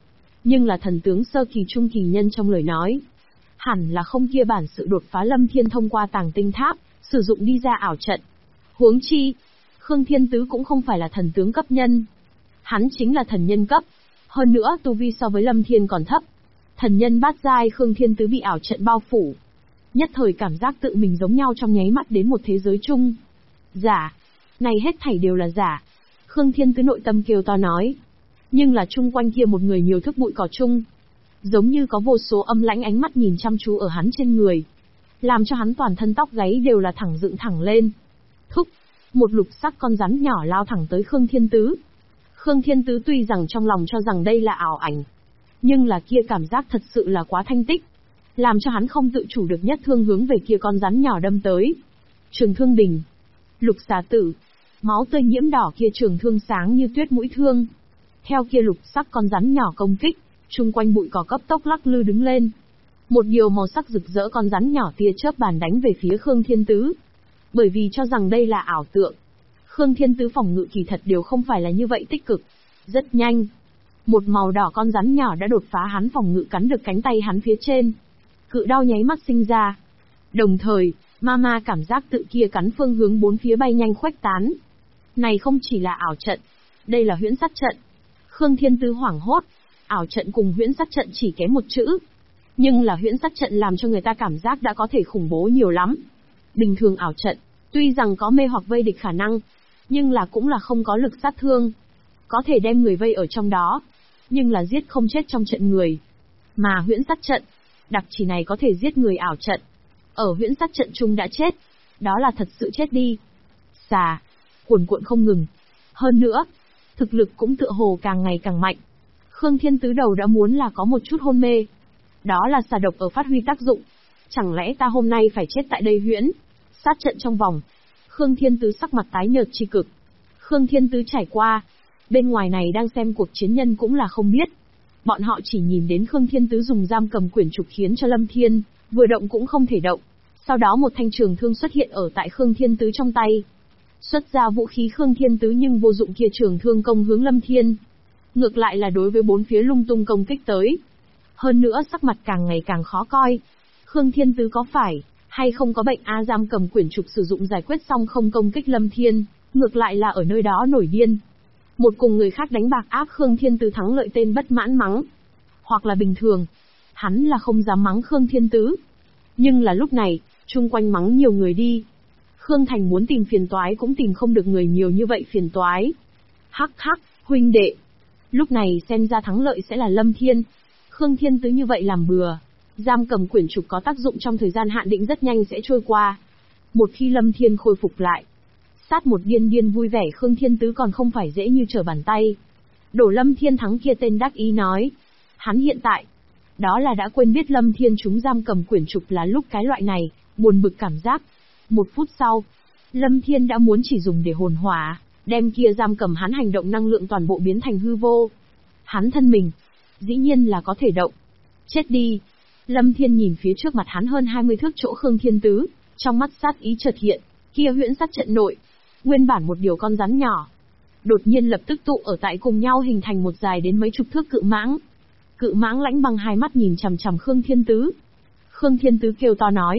nhưng là thần tướng sơ kỳ trung kỳ nhân trong lời nói. Hẳn là không kia bản sự đột phá Lâm Thiên thông qua tàng tinh tháp, sử dụng đi ra ảo trận. Huống chi, Khương Thiên Tứ cũng không phải là thần tướng cấp nhân. Hắn chính là thần nhân cấp. Hơn nữa tu vi so với Lâm Thiên còn thấp. Thần nhân bát giai Khương Thiên Tứ bị ảo trận bao phủ. Nhất thời cảm giác tự mình giống nhau trong nháy mắt đến một thế giới chung. Giả. Này hết thảy đều là giả. Khương Thiên Tứ nội tâm kêu to nói. Nhưng là chung quanh kia một người nhiều thức bụi cỏ chung. Giống như có vô số âm lãnh ánh mắt nhìn chăm chú ở hắn trên người. Làm cho hắn toàn thân tóc gáy đều là thẳng dựng thẳng lên. Thúc. Một lục sắc con rắn nhỏ lao thẳng tới Khương Thiên Tứ. Khương Thiên Tứ tuy rằng trong lòng cho rằng đây là ảo ảnh. Nhưng là kia cảm giác thật sự là quá thanh tích. Làm cho hắn không tự chủ được nhất thương hướng về kia con rắn nhỏ đâm tới. Trường thương đình. Lục xà tử. Máu tươi nhiễm đỏ kia trường thương sáng như tuyết mũi thương. Theo kia lục sắc con rắn nhỏ công kích, chung quanh bụi cỏ cấp tốc lắc lư đứng lên. Một điều màu sắc rực rỡ con rắn nhỏ tia chớp bàn đánh về phía Khương Thiên Tứ. Bởi vì cho rằng đây là ảo tượng. Khương Thiên Tứ phòng ngự kỳ thật đều không phải là như vậy tích cực. Rất nhanh. Một màu đỏ con rắn nhỏ đã đột phá hắn phòng ngự cắn được cánh tay hắn phía trên. Cự đau nháy mắt sinh ra. Đồng thời, Mama cảm giác tự kia cắn phương hướng bốn phía bay nhanh khuếch tán. Này không chỉ là ảo trận. Đây là huyễn sát trận. Khương Thiên Tứ hoảng hốt. Ảo trận cùng huyễn sát trận chỉ kém một chữ. Nhưng là huyễn sát trận làm cho người ta cảm giác đã có thể khủng bố nhiều lắm. Bình thường ảo trận, tuy rằng có mê hoặc vây địch khả năng, nhưng là cũng là không có lực sát thương. Có thể đem người vây ở trong đó, nhưng là giết không chết trong trận người. Mà huyễn sát trận, đặc chỉ này có thể giết người ảo trận. Ở huyễn sát trận chung đã chết, đó là thật sự chết đi. Xà, cuồn cuộn không ngừng. Hơn nữa, thực lực cũng tựa hồ càng ngày càng mạnh. Khương Thiên Tứ đầu đã muốn là có một chút hôn mê. Đó là xà độc ở phát huy tác dụng. Chẳng lẽ ta hôm nay phải chết tại đây huyễn sát trận trong vòng. Khương Thiên Tứ sắc mặt tái nhợt chi cực. Khương Thiên Tứ trải qua. Bên ngoài này đang xem cuộc chiến nhân cũng là không biết. Bọn họ chỉ nhìn đến Khương Thiên Tứ dùng giam cầm quyển trục khiến cho Lâm Thiên vừa động cũng không thể động. Sau đó một thanh trường thương xuất hiện ở tại Khương Thiên Tứ trong tay. Xuất ra vũ khí Khương Thiên Tứ nhưng vô dụng kia trường thương công hướng Lâm Thiên. Ngược lại là đối với bốn phía lung tung công kích tới. Hơn nữa sắc mặt càng ngày càng khó coi. Khương Thiên Tứ có phải hay không có bệnh giam cầm quyển trục sử dụng giải quyết xong không công kích Lâm Thiên, ngược lại là ở nơi đó nổi điên. Một cùng người khác đánh bạc áp Khương Thiên Tứ thắng lợi tên bất mãn mắng. Hoặc là bình thường, hắn là không dám mắng Khương Thiên Tứ. Nhưng là lúc này, chung quanh mắng nhiều người đi. Khương Thành muốn tìm phiền toái cũng tìm không được người nhiều như vậy phiền toái. Hắc hắc, huynh đệ. Lúc này xem ra thắng lợi sẽ là Lâm Thiên. Khương Thiên Tứ như vậy làm bừa. Giam cầm quyển trục có tác dụng trong thời gian hạn định rất nhanh sẽ trôi qua. Một khi Lâm Thiên khôi phục lại. Sát một điên điên vui vẻ Khương Thiên Tứ còn không phải dễ như trở bàn tay. Đổ Lâm Thiên thắng kia tên đắc ý nói. Hắn hiện tại. Đó là đã quên biết Lâm Thiên chúng giam cầm quyển trục là lúc cái loại này, buồn bực cảm giác. Một phút sau, Lâm Thiên đã muốn chỉ dùng để hồn hỏa, đem kia giam cầm hắn hành động năng lượng toàn bộ biến thành hư vô. Hắn thân mình, dĩ nhiên là có thể động. Chết đi. Lâm Thiên nhìn phía trước mặt hắn hơn 20 thước chỗ Khương Thiên Tứ, trong mắt sát ý chợt hiện, kia huyễn sát trận nội, nguyên bản một điều con rắn nhỏ. Đột nhiên lập tức tụ ở tại cùng nhau hình thành một dài đến mấy chục thước cự mãng. Cự mãng lãnh bằng hai mắt nhìn chằm chằm Khương Thiên Tứ. Khương Thiên Tứ kêu to nói.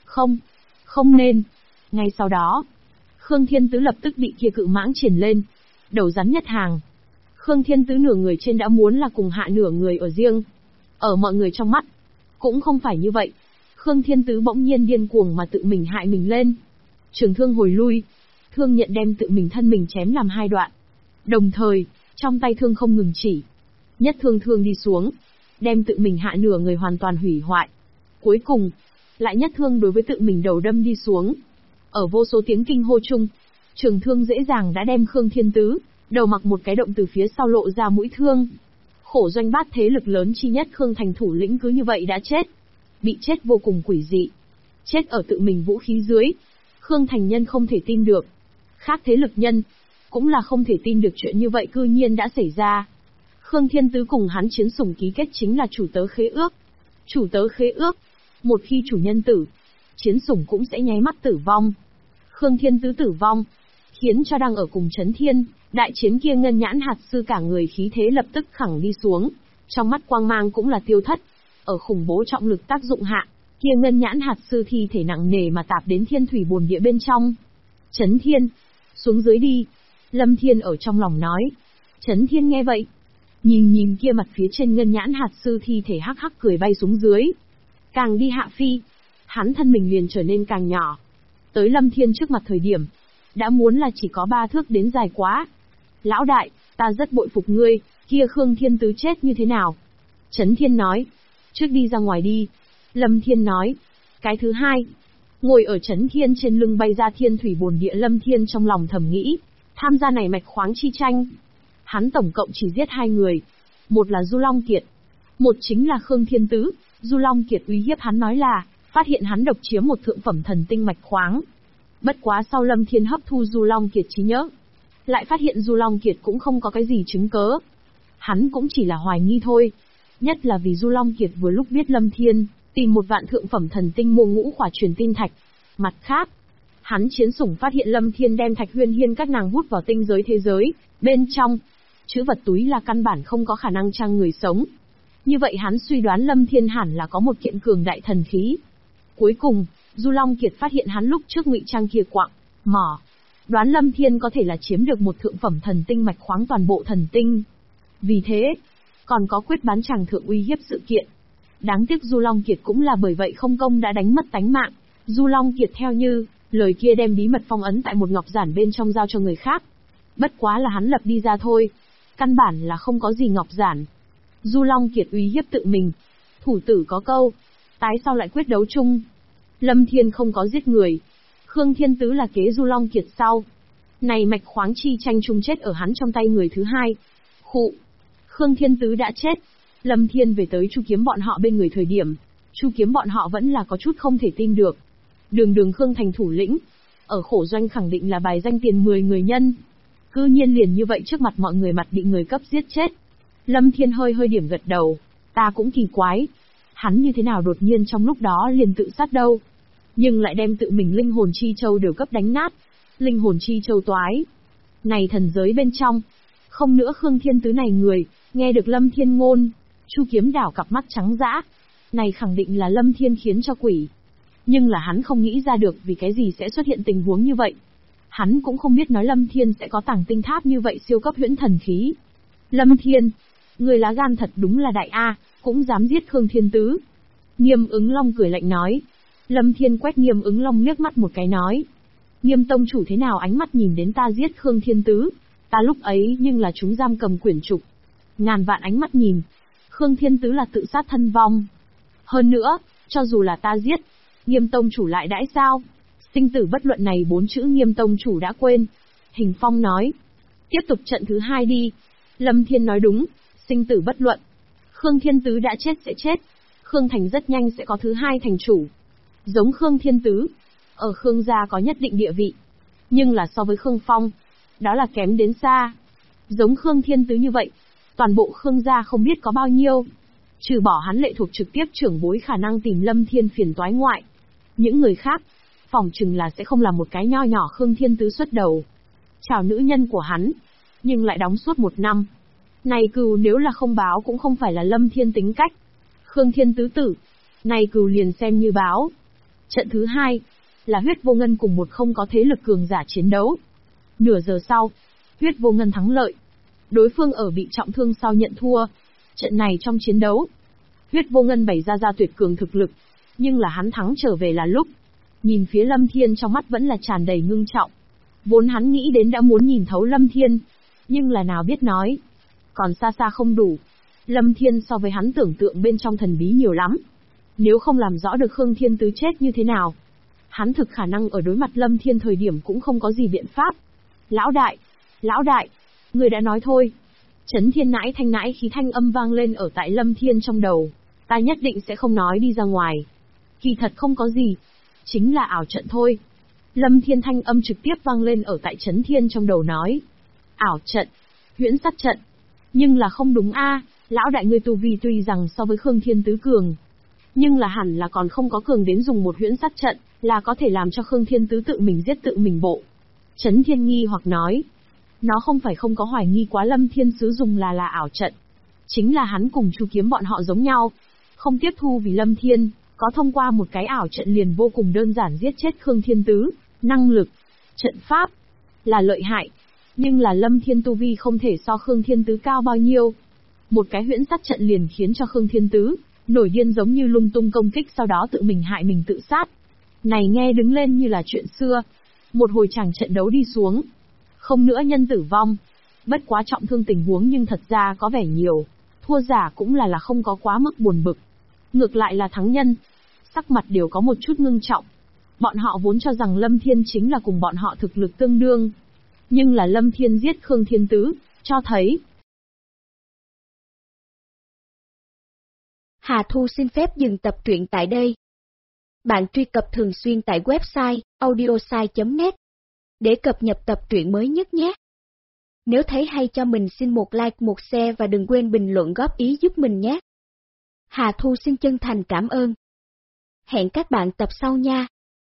Không nên. Ngay sau đó, Khương Thiên Tứ lập tức bị kia cự mãng triển lên. Đầu rắn nhất hàng. Khương Thiên Tứ nửa người trên đã muốn là cùng hạ nửa người ở riêng. Ở mọi người trong mắt, cũng không phải như vậy. Khương Thiên Tứ bỗng nhiên điên cuồng mà tự mình hại mình lên. Trường thương hồi lui. Thương nhận đem tự mình thân mình chém làm hai đoạn. Đồng thời, trong tay thương không ngừng chỉ. Nhất thương đi xuống. Đem tự mình hạ nửa người hoàn toàn hủy hoại. Cuối cùng, lại nhất thương đối với tự mình đầu đâm đi xuống. Ở vô số tiếng kinh hô chung, trường thương dễ dàng đã đem Khương Thiên Tứ, đầu mặc một cái động từ phía sau lộ ra mũi thương. Khổ doanh bát thế lực lớn chi nhất Khương Thành thủ lĩnh cứ như vậy đã chết. Bị chết vô cùng quỷ dị. Chết ở tự mình vũ khí dưới. Khương Thành nhân không thể tin được. Khác thế lực nhân, cũng là không thể tin được chuyện như vậy cư nhiên đã xảy ra. Khương Thiên Tứ cùng hắn chiến sủng ký kết chính là chủ tớ khế ước. Chủ tớ khế ước. Một khi chủ nhân tử, chiến sủng cũng sẽ nháy mắt tử vong. Khương Thiên Tứ tử vong, khiến cho đang ở cùng Chấn Thiên, đại chiến kia ngân nhãn hạt sư cả người khí thế lập tức khẳng đi xuống. Trong mắt quang mang cũng là tiêu thất. Ở khủng bố trọng lực tác dụng hạ, kia ngân nhãn hạt sư thi thể nặng nề mà tạp đến thiên thủy bồn địa bên trong. Chấn Thiên, xuống dưới đi. Lâm Thiên ở trong lòng nói. Chấn Thiên nghe vậy, nhìn kia mặt phía trên ngân nhãn hạt sư thi thể hắc hắc cười bay xuống dưới. Càng đi hạ phi, hắn thân mình liền trở nên càng nhỏ. Tới Lâm Thiên trước mặt thời điểm, đã muốn là chỉ có 3 thước đến dài quá. Lão đại, ta rất bội phục ngươi, kia Khương Thiên Tứ chết như thế nào? Chấn Thiên nói. Trước đi ra ngoài đi. Lâm Thiên nói. Cái thứ hai, ngồi ở Chấn Thiên trên lưng bay ra thiên thủy bồn địa, Lâm Thiên trong lòng thầm nghĩ, tham gia này mạch khoáng chi tranh. Hắn tổng cộng chỉ giết 2 người. Một là Du Long Kiệt, một chính là Khương Thiên Tứ. Du Long Kiệt uy hiếp hắn nói là, phát hiện hắn độc chiếm một thượng phẩm thần tinh mạch khoáng. Bất quá sau Lâm Thiên hấp thu Du Long Kiệt trí nhớ, lại phát hiện Du Long Kiệt cũng không có cái gì chứng cớ. Hắn cũng chỉ là hoài nghi thôi. Nhất là vì Du Long Kiệt vừa lúc biết Lâm Thiên tìm một vạn thượng phẩm thần tinh mua ngũ khỏa truyền tin thạch. Mặt khác, hắn chiến sủng phát hiện Lâm Thiên đem Thạch Huyên Hiên các nàng hút vào tinh giới thế giới, bên trong trữ vật túi là căn bản không có khả năng trang người sống. Như vậy hắn suy đoán Lâm Thiên hẳn là có một kiện cường đại thần khí. Cuối cùng, Du Long Kiệt phát hiện hắn lúc trước ngụy trang kia quặng, mỏ. Đoán Lâm Thiên có thể là chiếm được một thượng phẩm thần tinh mạch khoáng toàn bộ thần tinh. Vì thế, còn có quyết bán chàng thượng uy hiếp sự kiện. Đáng tiếc Du Long Kiệt cũng là bởi vậy không công đã đánh mất tánh mạng. Du Long Kiệt theo như lời kia đem bí mật phong ấn tại một ngọc giản bên trong giao cho người khác. Bất quá là hắn lập đi ra thôi. Căn bản là không có gì ngọc giản. Du Long Kiệt uy hiếp tự mình. Thủ tử có câu, tái sau lại quyết đấu chung. Lâm Thiên không có giết người. Khương Thiên Tứ là kế Du Long Kiệt sau. Này mạch khoáng chi tranh chung chết ở hắn trong tay người thứ hai. Khụ. Khương Thiên Tứ đã chết. Lâm Thiên về tới Chu Kiếm bọn họ bên người thời điểm, Chu Kiếm bọn họ vẫn là có chút không thể tin được. Đường Khương thành thủ lĩnh, ở khổ doanh khẳng định là bài danh tiền 10 người nhân. Cư nhiên liền như vậy trước mặt mọi người mặt bị người cấp giết chết. Lâm Thiên hơi điểm gật đầu. Ta cũng kỳ quái. Hắn như thế nào đột nhiên trong lúc đó liền tự sát đâu. Nhưng lại đem tự mình linh hồn chi châu đều cấp đánh nát. Linh hồn chi châu toái. Này thần giới bên trong. Không nữa Khương Thiên Tứ này người, nghe được Lâm Thiên ngôn. Chu Kiếm đảo cặp mắt trắng dã. Này khẳng định là Lâm Thiên khiến cho quỷ. Nhưng là hắn không nghĩ ra được vì cái gì sẽ xuất hiện tình huống như vậy. Hắn cũng không biết nói Lâm Thiên sẽ có tàng tinh tháp như vậy siêu cấp huyễn thần khí. Lâm Thiên, người lá gan thật đúng là đại A, cũng dám giết Khương Thiên Tứ. Nghiêm Ứng Long cười lạnh nói. Lâm Thiên quét Nghiêm Ứng Long liếc mắt một cái nói. Nghiêm tông chủ thế nào ánh mắt nhìn đến ta giết Khương Thiên Tứ, ta lúc ấy nhưng là chúng giam cầm quyển trục. Ngàn vạn ánh mắt nhìn. Khương Thiên Tứ là tự sát thân vong. Hơn nữa, cho dù là ta giết, Nghiêm tông chủ lại đãi sao? Sinh tử bất luận này 4 chữ Nghiêm tông chủ đã quên. Hình Phong nói. Tiếp tục trận thứ 2 đi. Lâm Thiên nói đúng, sinh tử bất luận. Khương Thiên Tứ đã chết sẽ chết. Khương Thành rất nhanh sẽ có thứ 2 thành chủ. Giống Khương Thiên Tứ, ở Khương gia có nhất định địa vị. Nhưng là so với Khương Phong, đó là kém đến xa. Giống Khương Thiên Tứ như vậy, toàn bộ Khương gia không biết có bao nhiêu. Trừ bỏ hắn lệ thuộc trực tiếp trưởng bối khả năng tìm Lâm Thiên phiền toái ngoại. Những người khác, phỏng chừng là sẽ không làm một cái nho nhỏ Khương Thiên Tứ xuất đầu. Chào nữ nhân của hắn, nhưng lại đóng suốt 1 năm. Này cừu nếu là không báo cũng không phải là Lâm Thiên tính cách. Khương Thiên Tứ tử, này cừu liền xem như báo. Trận thứ 2, là Huyết Vô Ngân cùng một không có thế lực cường giả chiến đấu. Nửa giờ sau, Huyết Vô Ngân thắng lợi. Đối phương ở bị trọng thương sau nhận thua. Trận này trong chiến đấu, Huyết Vô Ngân bày ra tuyệt cường thực lực, nhưng là hắn thắng trở về là lúc. Nhìn phía Lâm Thiên trong mắt vẫn là tràn đầy ngưng trọng. Vốn hắn nghĩ đến đã muốn nhìn thấu Lâm Thiên, nhưng là nào biết nói. Còn xa xa không đủ. Lâm Thiên so với hắn tưởng tượng bên trong thần bí nhiều lắm. Nếu không làm rõ được Khương Thiên Tứ chết như thế nào, hắn thực khả năng ở đối mặt Lâm Thiên thời điểm cũng không có gì biện pháp. Lão đại, người đã nói thôi. Chấn Thiên nãi khí thanh âm vang lên ở tại Lâm Thiên trong đầu. Ta nhất định sẽ không nói đi ra ngoài. Kỳ thật không có gì. Chính là ảo trận thôi. Lâm Thiên thanh âm trực tiếp vang lên ở tại Chấn Thiên trong đầu nói. Ảo trận, huyễn sát trận. Nhưng là không đúng a, lão đại ngươi tu vi tuy rằng so với Khương Thiên Tứ cường, nhưng là hẳn là còn không có cường đến dùng một huyễn sát trận, là có thể làm cho Khương Thiên Tứ tự mình giết tự mình bộ. Chấn Thiên nghi hoặc nói. Nó không phải không có hoài nghi quá Lâm Thiên sử dụng là ảo trận. Chính là hắn cùng Chu Kiếm bọn họ giống nhau. Không tiếp thu vì Lâm Thiên, có thông qua một cái ảo trận liền vô cùng đơn giản giết chết Khương Thiên Tứ, năng lực, trận pháp, là lợi hại. Nhưng là Lâm Thiên tu vi không thể so Khương Thiên Tứ cao bao nhiêu. Một cái huyễn sát trận liền khiến cho Khương Thiên Tứ nổi điên giống như lung tung công kích sau đó tự mình hại mình tự sát. Này nghe đứng lên như là chuyện xưa. Một hồi chàng trận đấu đi xuống. Không nữa nhân tử vong. Bất quá trọng thương tình huống nhưng thật ra có vẻ nhiều. Thua giả cũng là không có quá mức buồn bực. Ngược lại là thắng nhân. Sắc mặt đều có một chút ngưng trọng. Bọn họ vốn cho rằng Lâm Thiên chính là cùng bọn họ thực lực tương đương. Nhưng là Lâm Thiên giết Khương Thiên Tứ, cho thấy. Hà Thu xin phép dừng tập truyện tại đây. Bạn truy cập thường xuyên tại website audiosai.net để cập nhật tập truyện mới nhất nhé. Nếu thấy hay cho mình xin một like, một share và đừng quên bình luận góp ý giúp mình nhé. Hà Thu xin chân thành cảm ơn. Hẹn các bạn tập sau nha.